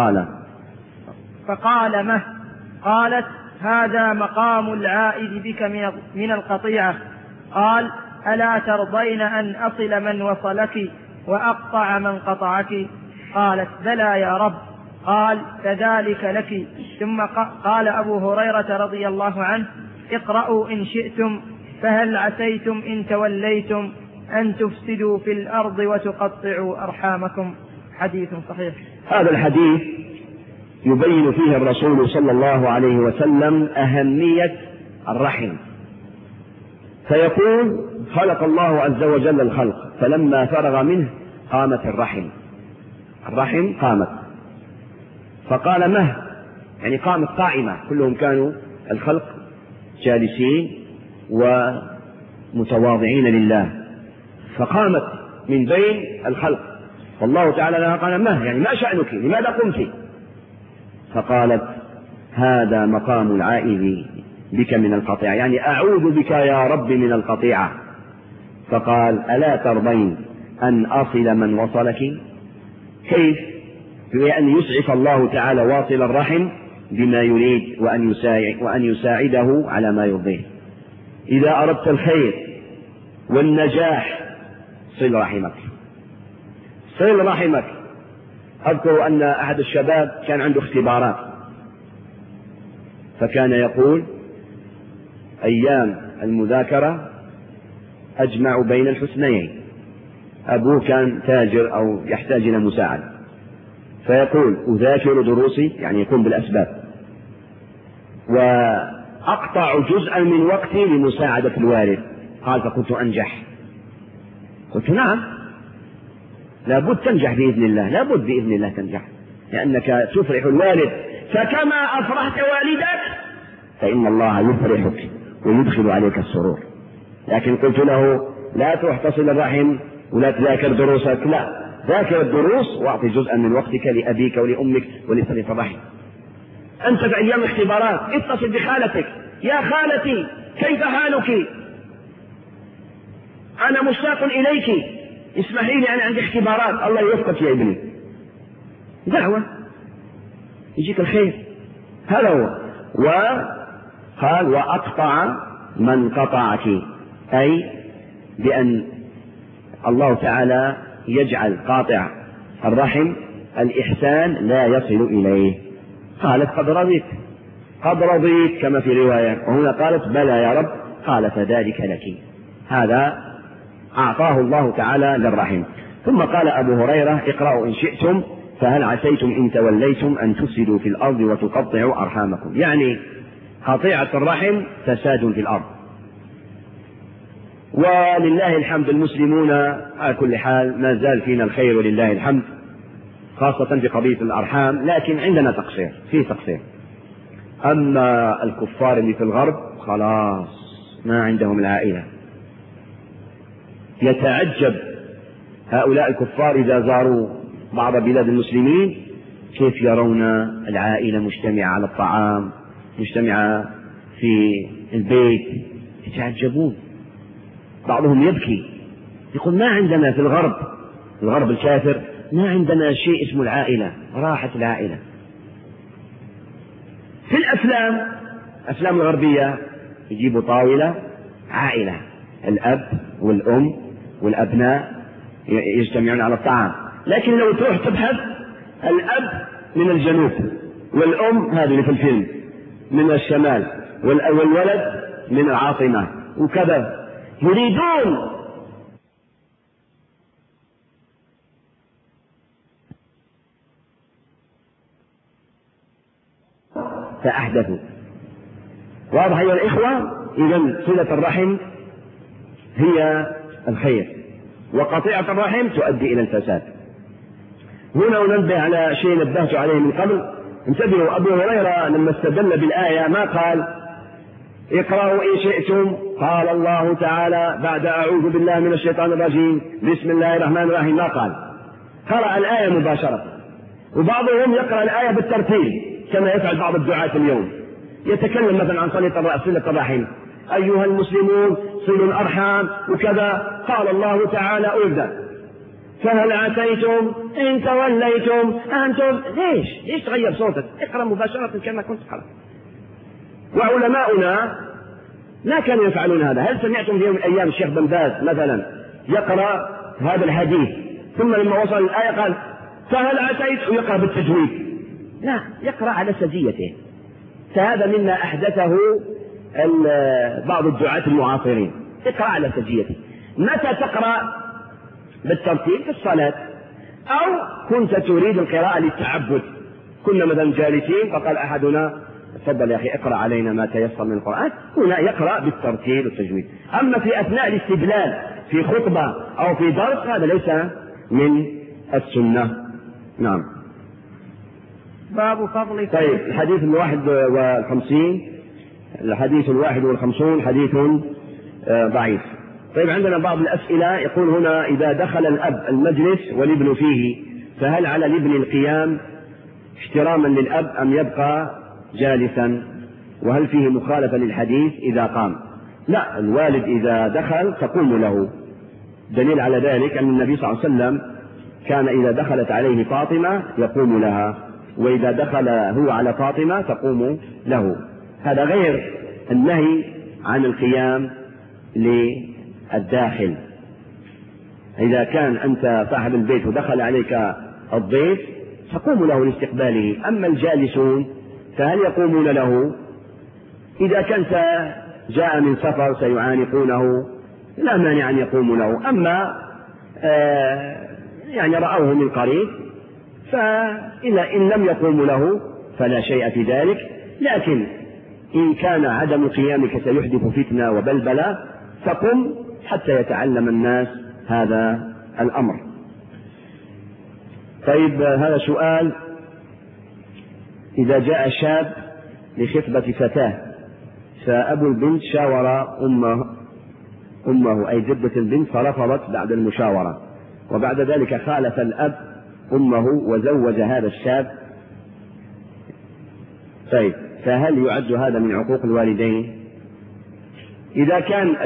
S1: فقال مه. قالت: هذا مقام العائد بك من القطيعة. قال: ألا ترضين أن أصل من وصلك وأقطع من قطعك؟ قالت: بلى يا رب. قال: فذلك لك. ثم قال أبو هريرة رضي الله عنه: اقرأوا إن شئتم، فهل عسيتم إن توليتم أن تفسدوا في الأرض وتقطعوا أرحامكم. حديث صحيح. هذا الحديث يبين فيه الرسول صلى الله عليه وسلم أهمية الرحم، فيقول: خلق الله عز وجل الخلق، فلما فرغ منه قامت الرحم قامت. فقال مه، يعني قامت قائمة، كلهم كانوا الخلق جالسين ومتواضعين لله، فقامت من بين الخلق، والله تعالى لها قال مه، يعني ما شأنك، لماذا قمت؟ فقالت: هذا مقام العائد بك من القطيعة، يعني أعوذ بك يا رب من القطيعة. فقال: ألا ترضين أن أصل من وصلك؟ كيف؟ بأن يسعف الله تعالى واصل الرحم بما يريد وأن يساعده على ما يرضيه. إذا أردت الخير والنجاح صل رحمك. أذكر أن أحد الشباب كان عنده اختبارات، فكان يقول: أيام المذاكرة أجمع بين الحسنيين. أبوه كان تاجر أو يحتاج إلى مساعدة، فيقول: أذاكر دروسي، يعني يقوم بالأسباب، وأقطع جزءا من وقتي لمساعدة الوالد. قال: فكنت أنجح. قلت: نعم، لابد تنجح بإذن الله، لابد بإذن الله تنجح، لأنك تفرح الوالد، فكما أفرحت والدك فإن الله يفرحك ويدخل عليك السرور. لكن قلت له: لا تروح تصل الرحم ولا تذاكر دروسك، لا، ذاكر الدروس واعطي جزءا من وقتك لأبيك ولأمك ولصلة الرحم. أنت في أيام اختبارات اتصل بخالتك: يا خالتي كيف حالك؟ أنا مشتاق إليك، اسمحي لي أنا عندي اختبارات، الله يوفقك يا ابني. دعوة يجيك الخير. هذا هو. وقال: وأقطع من قطعك، أي بأن الله تعالى يجعل قاطع الرحم الإحسان لا يصل إليه. قالت: قد رضيت كما في رواية، وهنا قالت: بلى يا رب. قال: فذلك لك. هذا أعطاه الله تعالى للرحم. ثم قال أبو هريرة: اقرأوا إن شئتم، فهل عسيتم إن توليتم أن تفسدوا في الأرض وتقطعوا أرحامكم. يعني قطيعة الرحم فساد في الأرض، ولله الحمد المسلمون على كل حال ما زال فينا الخير ولله الحمد، خاصة في قضية الأرحام، لكن عندنا تقصير، في تقصير. أما الكفار اللي في الغرب خلاص ما عندهم العائلة. يتعجب هؤلاء الكفار إذا زاروا بعض بلاد المسلمين كيف يرون العائلة مجتمعة على الطعام، مجتمعة في البيت، يتعجبون. بعضهم يبكي يقول ما عندنا في الغرب الكافر ما عندنا شيء اسمه العائلة، راحت العائلة. في الأفلام الغربية يجيبوا طاولة عائلة، الأب والأم والأبناء يجتمعون على الطعام، لكن لو تروح تبحث الأب من الجنوب والأم هذه في الفيلم من الشمال والولد من العاصمة وكذا. يريدون فأحدثوا. واضح أيها الإخوة؟ إذن صلة الرحم هي الخير، وقطيعة الرحم تؤدي إلى الفساد. هنا ننبه على شيء نبهت عليه من قبل. انتبهوا، أبو هريرة لما استدل بالآية ما قال اقرأوا إن شئتم، قال الله تعالى بعد أعوذ بالله من الشيطان الرجيم بسم الله الرحمن الرحيم، ما قال، قرأ الآية مباشرة. وبعضهم يقرأ الآية بالترتيل كما يفعل بعض الدعاة اليوم، يتكلم مثلا عن صلة الرحم، أيها المسلمون صلوا الأرحام وكذا، قال الله تعالى أبدأ فهل عسيتم إن توليتم أنتم. ليش تغير صوتك؟ اقرأ مباشرة كما كنت تقرأ. وعلماؤنا ما كانوا يفعلون هذا. هل سمعتم في يوم من الأيام الشيخ بن باز مثلا يقرأ هذا الحديث ثم لما وصل الآية قال فهل عسيت ويقرأ بالتجويد؟ لا، يقرأ على سجيته. فهذا مما أحدثه بعض الدعاة المعاصرين، اقرأ على سجيته. متى تقرأ بالترتيب؟ في الصلاة، أو كنت تريد القراءة للتعبد، كنا مثلا جالسين فقال أحدنا تفضل يا أخي اقرأ علينا ما تيسر من القرآن، هنا يقرأ بالترتيل والتجويد. أما في أثناء الاستدلال في خطبة أو في درس هذا ليس من السنة. نعم.
S2: باب فضل.
S1: طيب، الحديث 51، الحديث 51 حديث ضعيف. طيب، عندنا بعض الأسئلة. يقول هنا إذا دخل الأب المجلس والابن فيه فهل على الابن القيام احتراما للأب أم يبقى جالسا؟ وهل فيه مخالفة للحديث إذا قام؟ لا، الوالد إذا دخل تقوم له. دليل على ذلك أن النبي صلى الله عليه وسلم كان إذا دخلت عليه فاطمة يقوم لها، وإذا دخل هو على فاطمة تقوم له. هذا غير النهي عن القيام للداخل. إذا كان أنت صاحب البيت ودخل عليك الضيف تقوم له لاستقباله. أما الجالسون فهل يقومون له؟ إذا كنت جاء من سفر سيعانقونه لا مانع أن يقوموا له. أما يعني رأوه من قريب فإن لم يقوموا له فلا شيء في ذلك. لكن إن كان عدم قيامك سيحدث فتنة وبلبلة فقم حتى يتعلم الناس هذا الأمر. طيب، هذا سؤال. إذا جاء شاب لخطبة فتاة فأبو البنت شاور أمه أي جدة البنت فرفضت بعد المشاورة، وبعد ذلك خالف الأب أمه وزوج هذا الشاب، طيب فهل يعد هذا من عقوق الوالدين؟ إذا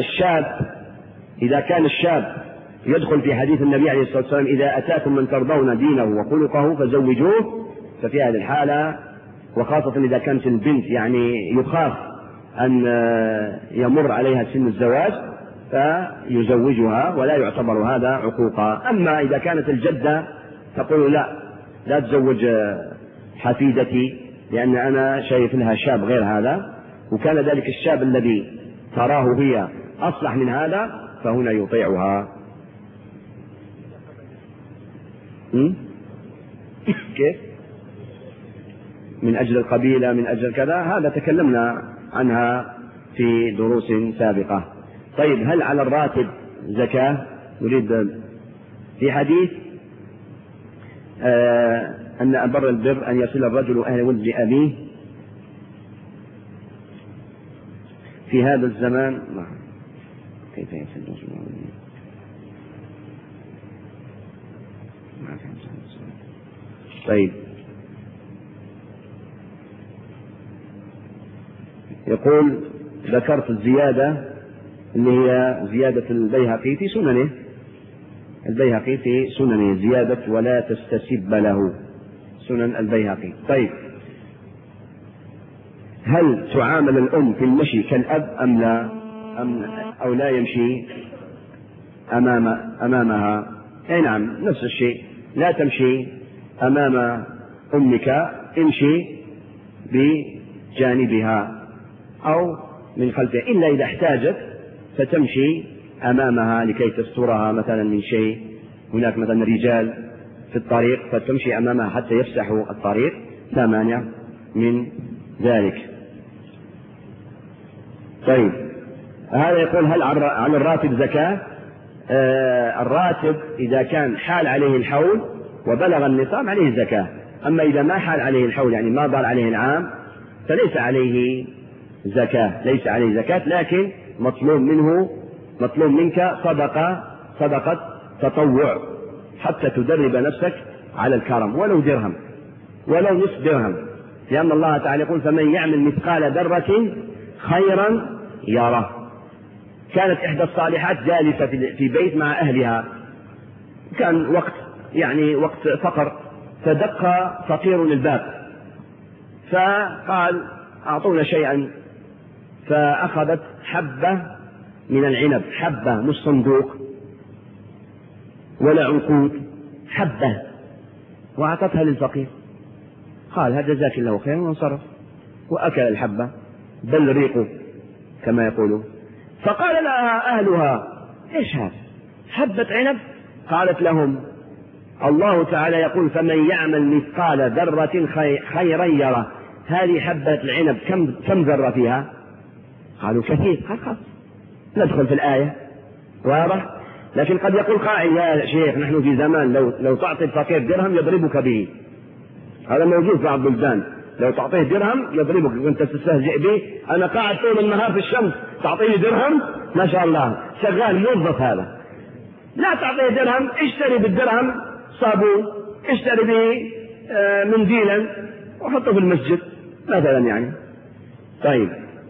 S1: كان الشاب يدخل في حديث النبي عليه الصلاة والسلام إذا أتاكم من ترضون دينه وخلقه فزوجوه، ففي هذه الحالة وخاصة إذا كانت البنت يعني يخاف أن يمر عليها سن الزواج فيزوجها ولا يعتبر هذا عقوقا. أما إذا كانت الجدة تقول لا تزوج حفيدتي لأن أنا شايف لها شاب غير هذا، وكان ذلك الشاب الذي تراه هي أصلح من هذا، فهنا يطيعها. كيف؟ من أجل القبيلة، من أجل كذا، هذا تكلمنا عنها في دروس سابقة. طيب هل على الراتب زكاة؟ نريد في حديث أن أبر البر أن يصل الرجل أهل ود لأبيه في هذا الزمان. كيف يصل؟ طيب يقول ذكرت الزيادة اللي هي زيادة البيهقي في سننه، البيهقي في سننه زيادة ولا تستسب له، سنن البيهقي. طيب هل تعامل الأم في المشي كالأب أم لا، أو لا يمشي أمامها؟ أي نعم نفس الشيء، لا تمشي أمام أمك، امشي بجانبها أو من خلفها، إلا إذا احتاجت فتمشي أمامها لكي تسترها مثلا من شيء، هناك مثلا رجال في الطريق فتمشي أمامها حتى يفسحوا الطريق، لا مانع من ذلك. طيب هذا يقول هل على الراتب زكاة؟ الراتب إذا كان حال عليه الحول وبلغ النصاب عليه زكاة، أما إذا ما حال عليه الحول يعني ما ضل عليه العام فليس عليه زكاة، ليس عليه زكاة، لكن مطلوب منك صدقة تطوع حتى تدرب نفسك على الكرم، ولو درهم ولو نصف درهم، لأن الله تعالى يقول فمن يعمل مثقال ذرة خيرا يره. كانت إحدى الصالحات جالسة في بيت مع أهلها، كان وقت فقر، فدق فقير الباب فقال أعطونا شيئا، فأخذت حبة من العنب، حبة مش صندوق ولا عنقود، حبة، وأعطتها للفقير، قال هذا جزاك الله خيرا، وانصرف وأكل الحبة بل ريقه كما يقولون. فقال لها أهلها إيش هذا، حبة عنب؟ قالت لهم الله تعالى يقول فمن يعمل مثقال ذرة خيرا يره. هذه حبة العنب كم ذرة فيها؟ قالوا كثير. قال خلاص ندخل في الآية، واضح. لكن قد يقول قائل يا شيخ نحن في زمان لو تعطي الفقير درهم يضربك به، هذا موجود في بعض البلدان، لو تعطيه درهم يضربك وانت تستهزئ به، انا قاعد طول النهار في الشمس تعطيني درهم ما شاء الله شغال موظف، هذا لا تعطيه درهم، اشتري بالدرهم صابون، اشتري به منديلا وحطه في المسجد مثلا يعني. طيب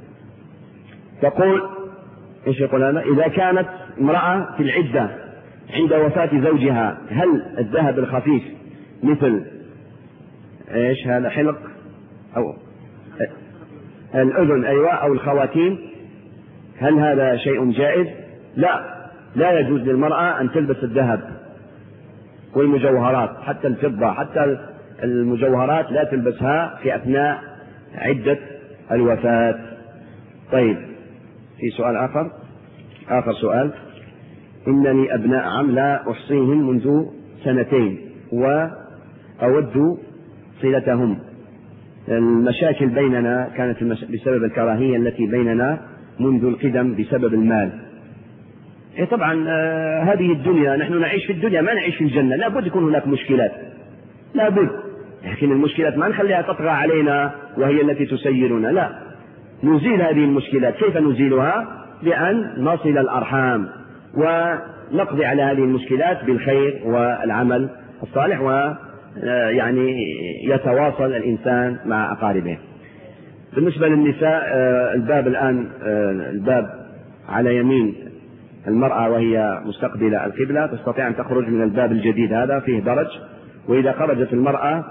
S1: تقول ايش يقول هذا؟ اذا كانت امرأة في العدة عند وفاة زوجها، هل الذهب الخفيف مثل ايش هذا حلق او الاذن ايوه او الخواتيم، هل هذا شيء جائز؟ لا يجوز للمرأة ان تلبس الذهب والمجوهرات، حتى الفضة، حتى المجوهرات لا تلبسها في اثناء عدة الوفاة. طيب في سؤال آخر سؤال: إنني أبناء عم لا أحصيهم منذ 2 وأود صلتهم. المشاكل بيننا كانت بسبب الكراهية التي بيننا منذ القدم بسبب المال. طبعا هذه الدنيا، نحن نعيش في الدنيا ما نعيش في الجنة، لا بد يكون هناك مشكلات، لا بد، لكن المشكلات ما نخليها تطغى علينا وهي التي تسيرنا، لا، نزيل هذه المشكلات. كيف نزيلها؟ بأن نصل الأرحام ونقضي على هذه المشكلات بالخير والعمل الصالح، ويعني يتواصل الإنسان مع أقاربه. بالنسبة للنساء الباب الآن الباب على يمين المرأة وهي مستقبلة القبلة، تستطيع أن تخرج من الباب الجديد هذا فيه درج، وإذا خرجت المرأة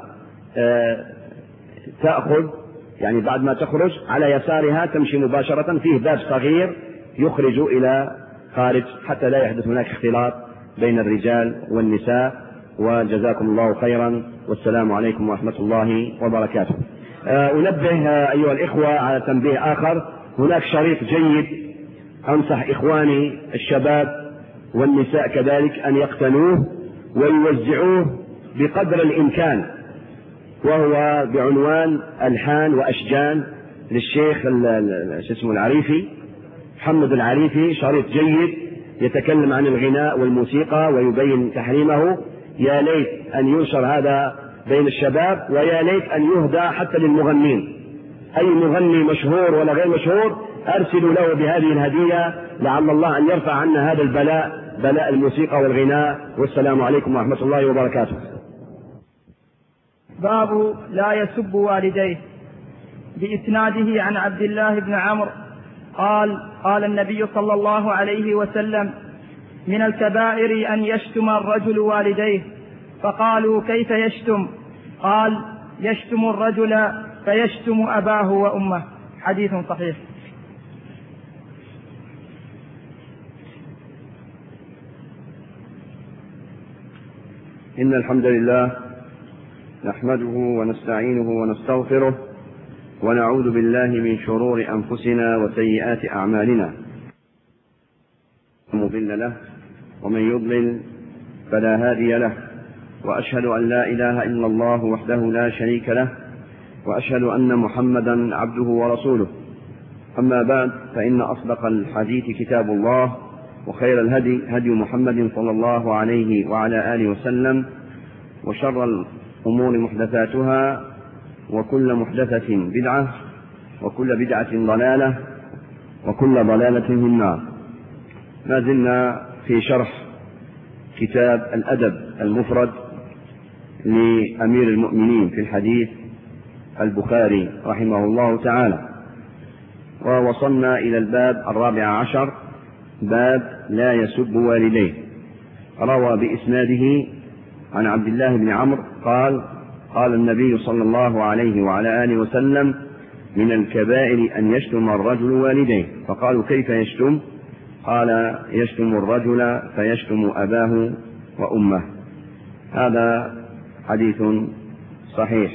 S1: تأخذ يعني بعد ما تخرج على يسارها تمشي مباشرة، فيه باب صغير يخرج إلى خارج حتى لا يحدث هناك اختلاط بين الرجال والنساء. وجزاكم الله خيرا، والسلام عليكم ورحمة الله وبركاته. أنبه أيها الإخوة على تنبيه آخر: هناك شريط جيد أنصح إخواني الشباب والنساء كذلك أن يقتنوه ويوزعوه بقدر الإمكان، وهو بعنوان ألحان وأشجان للشيخ العريفي، محمد العريفي شريط جيد يتكلم عن الغناء والموسيقى ويبين تحريمه. يا ليت أن ينشر هذا بين الشباب، ويا ليت أن يهدى حتى للمغنين. أي مغني مشهور ولا غير مشهور أرسلوا له بهذه الهدية، لعل الله أن يرفع عنا هذا البلاء، بلاء الموسيقى والغناء. والسلام عليكم ورحمة الله وبركاته.
S2: باب لا يسب والديه. بإسناده عن عبد الله بن عمرو قال النبي صلى الله عليه وسلم: من الكبائر أن يشتم الرجل والديه. فقالوا: كيف يشتم؟ قال: يشتم الرجل فيشتم أباه وأمه. حديث صحيح.
S1: إن الحمد لله نحمده ونستعينه ونستغفره، ونعوذ بالله من شرور أنفسنا وسيئات أعمالنا. مضل له ومن يضلل فلا هادي له، وأشهد أن لا إله إلا الله وحده لا شريك له، وأشهد أن محمدا عبده ورسوله. أما بعد، فإن أصدق الحديث كتاب الله، وخير الهدي هدي محمد صلى الله عليه وعلى آله وسلم، وشر الأمور محدثاتها، وكل محدثة بدعة، وكل بدعة ضلالة، وكل ضلالة في النار. ما زلنا في شرح كتاب الأدب المفرد لأمير المؤمنين في الحديث البخاري رحمه الله تعالى، ووصلنا إلى الباب 14، باب لا يسب والديه. روى بإسناده عن عبد الله بن عمرو قال النبي صلى الله عليه وعلى آله وسلم: من الكبائر أن يشتم الرجل والديه. فقالوا: كيف يشتم؟ قال: يشتم الرجل فيشتم أباه وأمه. هذا حديث صحيح.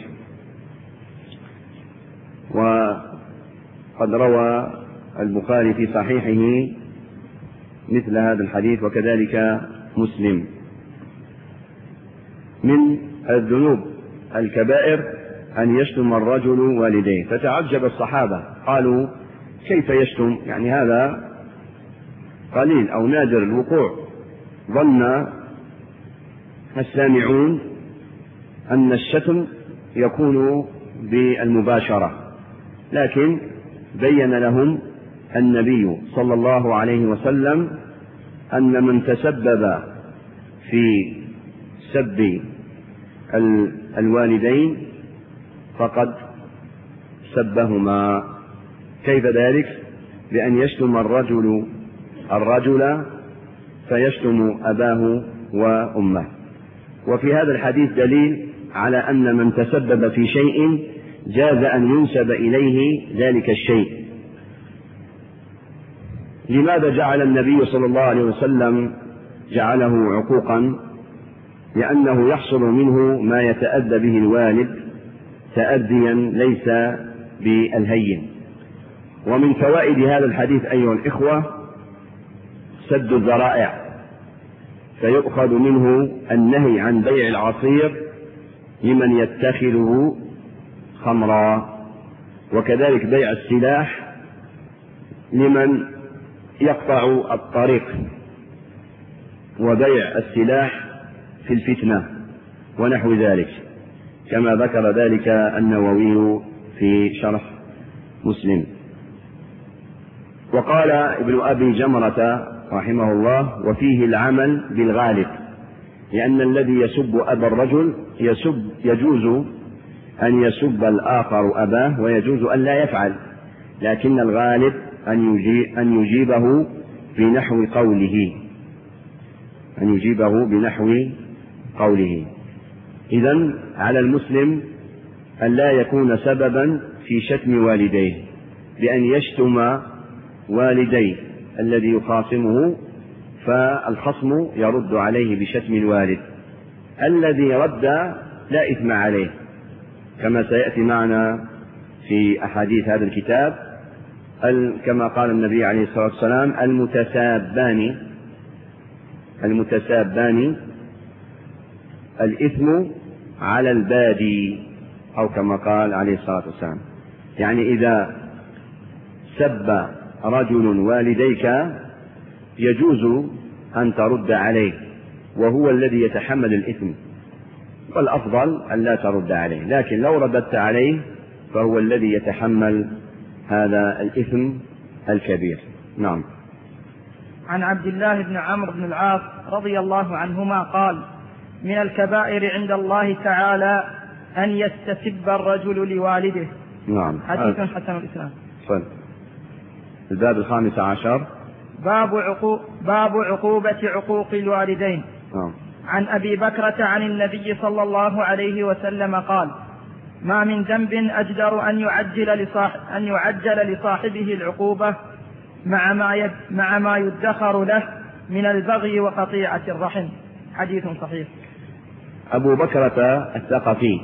S1: وقد روى البخاري في صحيحه مثل هذا الحديث، وكذلك مسلم. من الذنوب الكبائر أن يشتم الرجل والديه. فتعجب الصحابة، قالوا: كيف يشتم؟ يعني هذا قليل أو نادر الوقوع. ظن السامعون أن الشتم يكون بالمباشرة، لكن بين لهم النبي صلى الله عليه وسلم أن من تسبب في سب الوالدين فقد سبهما. كيف ذلك؟ بأن يشتم الرجل فيشتم أباه وأمه. وفي هذا الحديث دليل على أن من تسبب في شيء جاز أن ينسب إليه ذلك الشيء. لماذا جعل النبي صلى الله عليه وسلم جعله عقوقا؟ لأنه يحصل منه ما يتأذى به الوالد تأذيا ليس بالهين. ومن فوائد هذا الحديث أيها الإخوة سد الذرائع، فيؤخذ منه النهي عن بيع العصير لمن يتخذه خمرا، وكذلك بيع السلاح لمن يقطع الطريق، وبيع السلاح في الفتنة ونحو ذلك، كما ذكر ذلك النووي في شرح مسلم. وقال ابن أبي جمرة رحمه الله: وفيه العمل بالغالب، لأن الذي يسب أبا الرجل يجوز أن يسب الآخر أباه، ويجوز أن لا يفعل، لكن الغالب أن يجيبه بنحو قوله. إذن على المسلم أن لا يكون سببا في شتم والديه بأن يشتم والديه الذي يخاصمه، فالخصم يرد عليه بشتم الوالد. الذي رد لا إثم عليه، كما سيأتي معنا في أحاديث هذا الكتاب، كما قال النبي عليه الصلاة والسلام: المتسابان الإثم على البادي، أو كما قال عليه الصلاة والسلام. يعني إذا سب رجل والديك يجوز أن ترد عليه، وهو الذي يتحمل الإثم، والأفضل أن لا ترد عليه، لكن لو رددت عليه فهو الذي يتحمل هذا الإثم الكبير. نعم.
S2: عن عبد الله بن عمرو بن العاص رضي الله عنهما قال: من الكبائر عند الله تعالى أن يستسب الرجل لوالده.
S1: نعم.
S2: حديث حسن الإسلام.
S1: الباب 15
S2: باب عقوبة عقوق الوالدين.
S1: نعم.
S2: عن أبي بكرة عن النبي صلى الله عليه وسلم قال: ما من ذنب أجدر أن يعجل لصاحبه العقوبة مع ما يدخر له من البغي وقطيعة الرحم. حديث صحيح.
S1: أبو بكرة الثقفي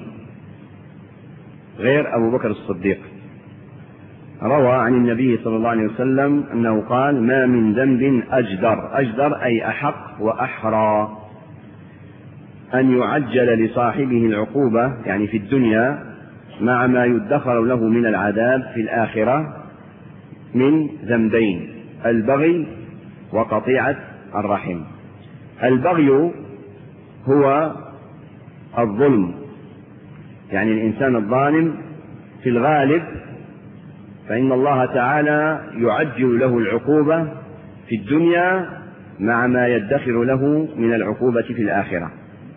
S1: غير أبو بكر الصديق روى عن النبي صلى الله عليه وسلم أنه قال: ما من ذنب أجدر أي أحق وأحرى أن يعجل لصاحبه العقوبة، يعني في الدنيا، مع ما يدخر له من العذاب في الآخرة، من ذنبين: البغي وقطيعة الرحم. البغي هو الظلم، يعني الإنسان الظالم في الغالب فإن الله تعالى يعجل له العقوبة في الدنيا مع ما يدخر له من العقوبة في الآخرة.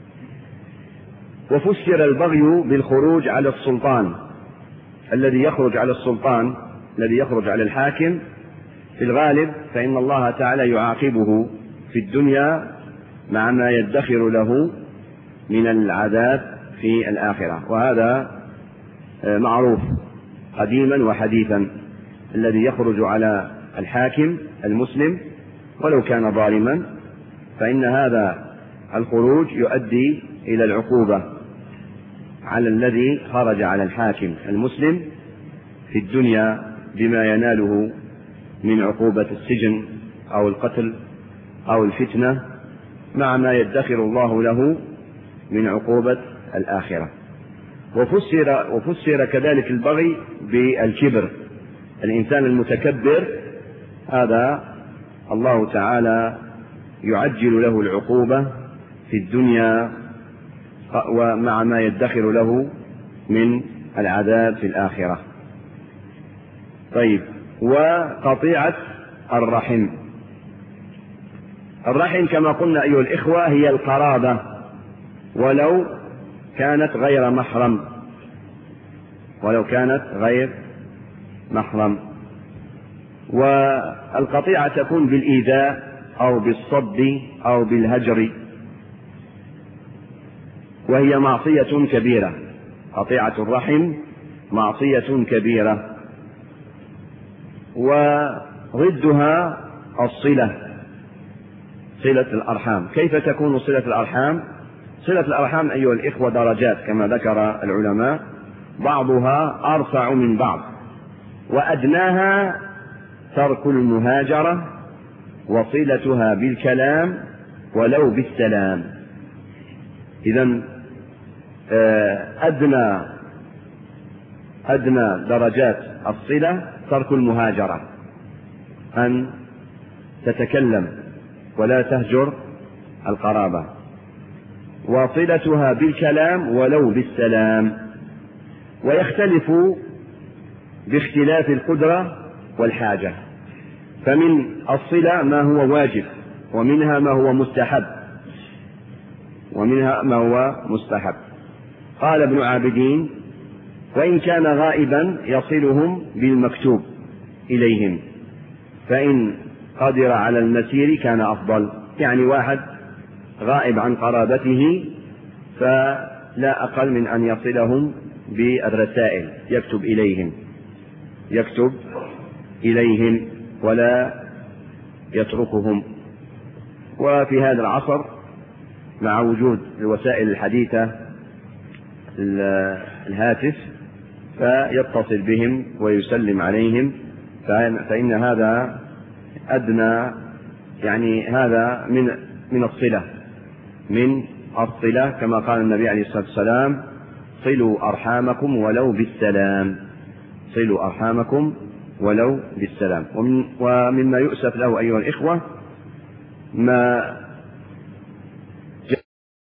S1: وفسر البغي بالخروج على السلطان، الذي يخرج على الحاكم في الغالب فإن الله تعالى يعاقبه في الدنيا مع ما يدخر له من العذاب في الآخرة، وهذا معروف قديما وحديثا. الذي يخرج على الحاكم المسلم ولو كان ظالما فإن هذا الخروج يؤدي إلى العقوبة على الذي خرج على الحاكم المسلم في الدنيا بما يناله من عقوبة السجن أو القتل أو الفتنة، مع ما يدخر الله له من عقوبة الآخرة. وفسر كذلك البغي بالكبر، الإنسان المتكبر هذا الله تعالى يعجل له العقوبة في الدنيا ومع ما يدخر له من العذاب في الآخرة. طيب، وقطيعة الرحم. الرحم كما قلنا أيها الإخوة هي القرابة ولو كانت غير محرم، والقطيعة تكون بالإيذاء أو بالصد أو بالهجر، وهي معصية كبيرة. قطيعة الرحم معصية كبيرة، وضدها صلة الأرحام. كيف تكون صلة الأرحام؟ صلة الأرحام أيها الإخوة درجات كما ذكر العلماء، بعضها أرفع من بعض، وأدناها ترك المهاجرة وصلتها بالكلام ولو بالسلام. إذن أدنى درجات الصلة ترك المهاجرة، أن تتكلم ولا تهجر القرابة، وصلتها بالكلام ولو بالسلام. ويختلف باختلاف القدرة والحاجة، فمن الصلة ما هو واجب، ومنها ما هو مستحب. قال ابن عابدين: وإن كان غائبا يصلهم بالمكتوب إليهم، فإن قدر على المسير كان أفضل. يعني واحد غائب عن قرابته فلا أقل من أن يصلهم بالرسائل، يكتب إليهم ولا يتركهم. وفي هذا العصر مع وجود الوسائل الحديثة الهاتف فيتصل بهم ويسلم عليهم، فإن هذا أدنى، يعني هذا من الصلة كما قال النبي عليه الصلاة والسلام: صلوا أرحامكم ولو بالسلام. ولو بالسلام. ومما يؤسف له أيها الإخوة ما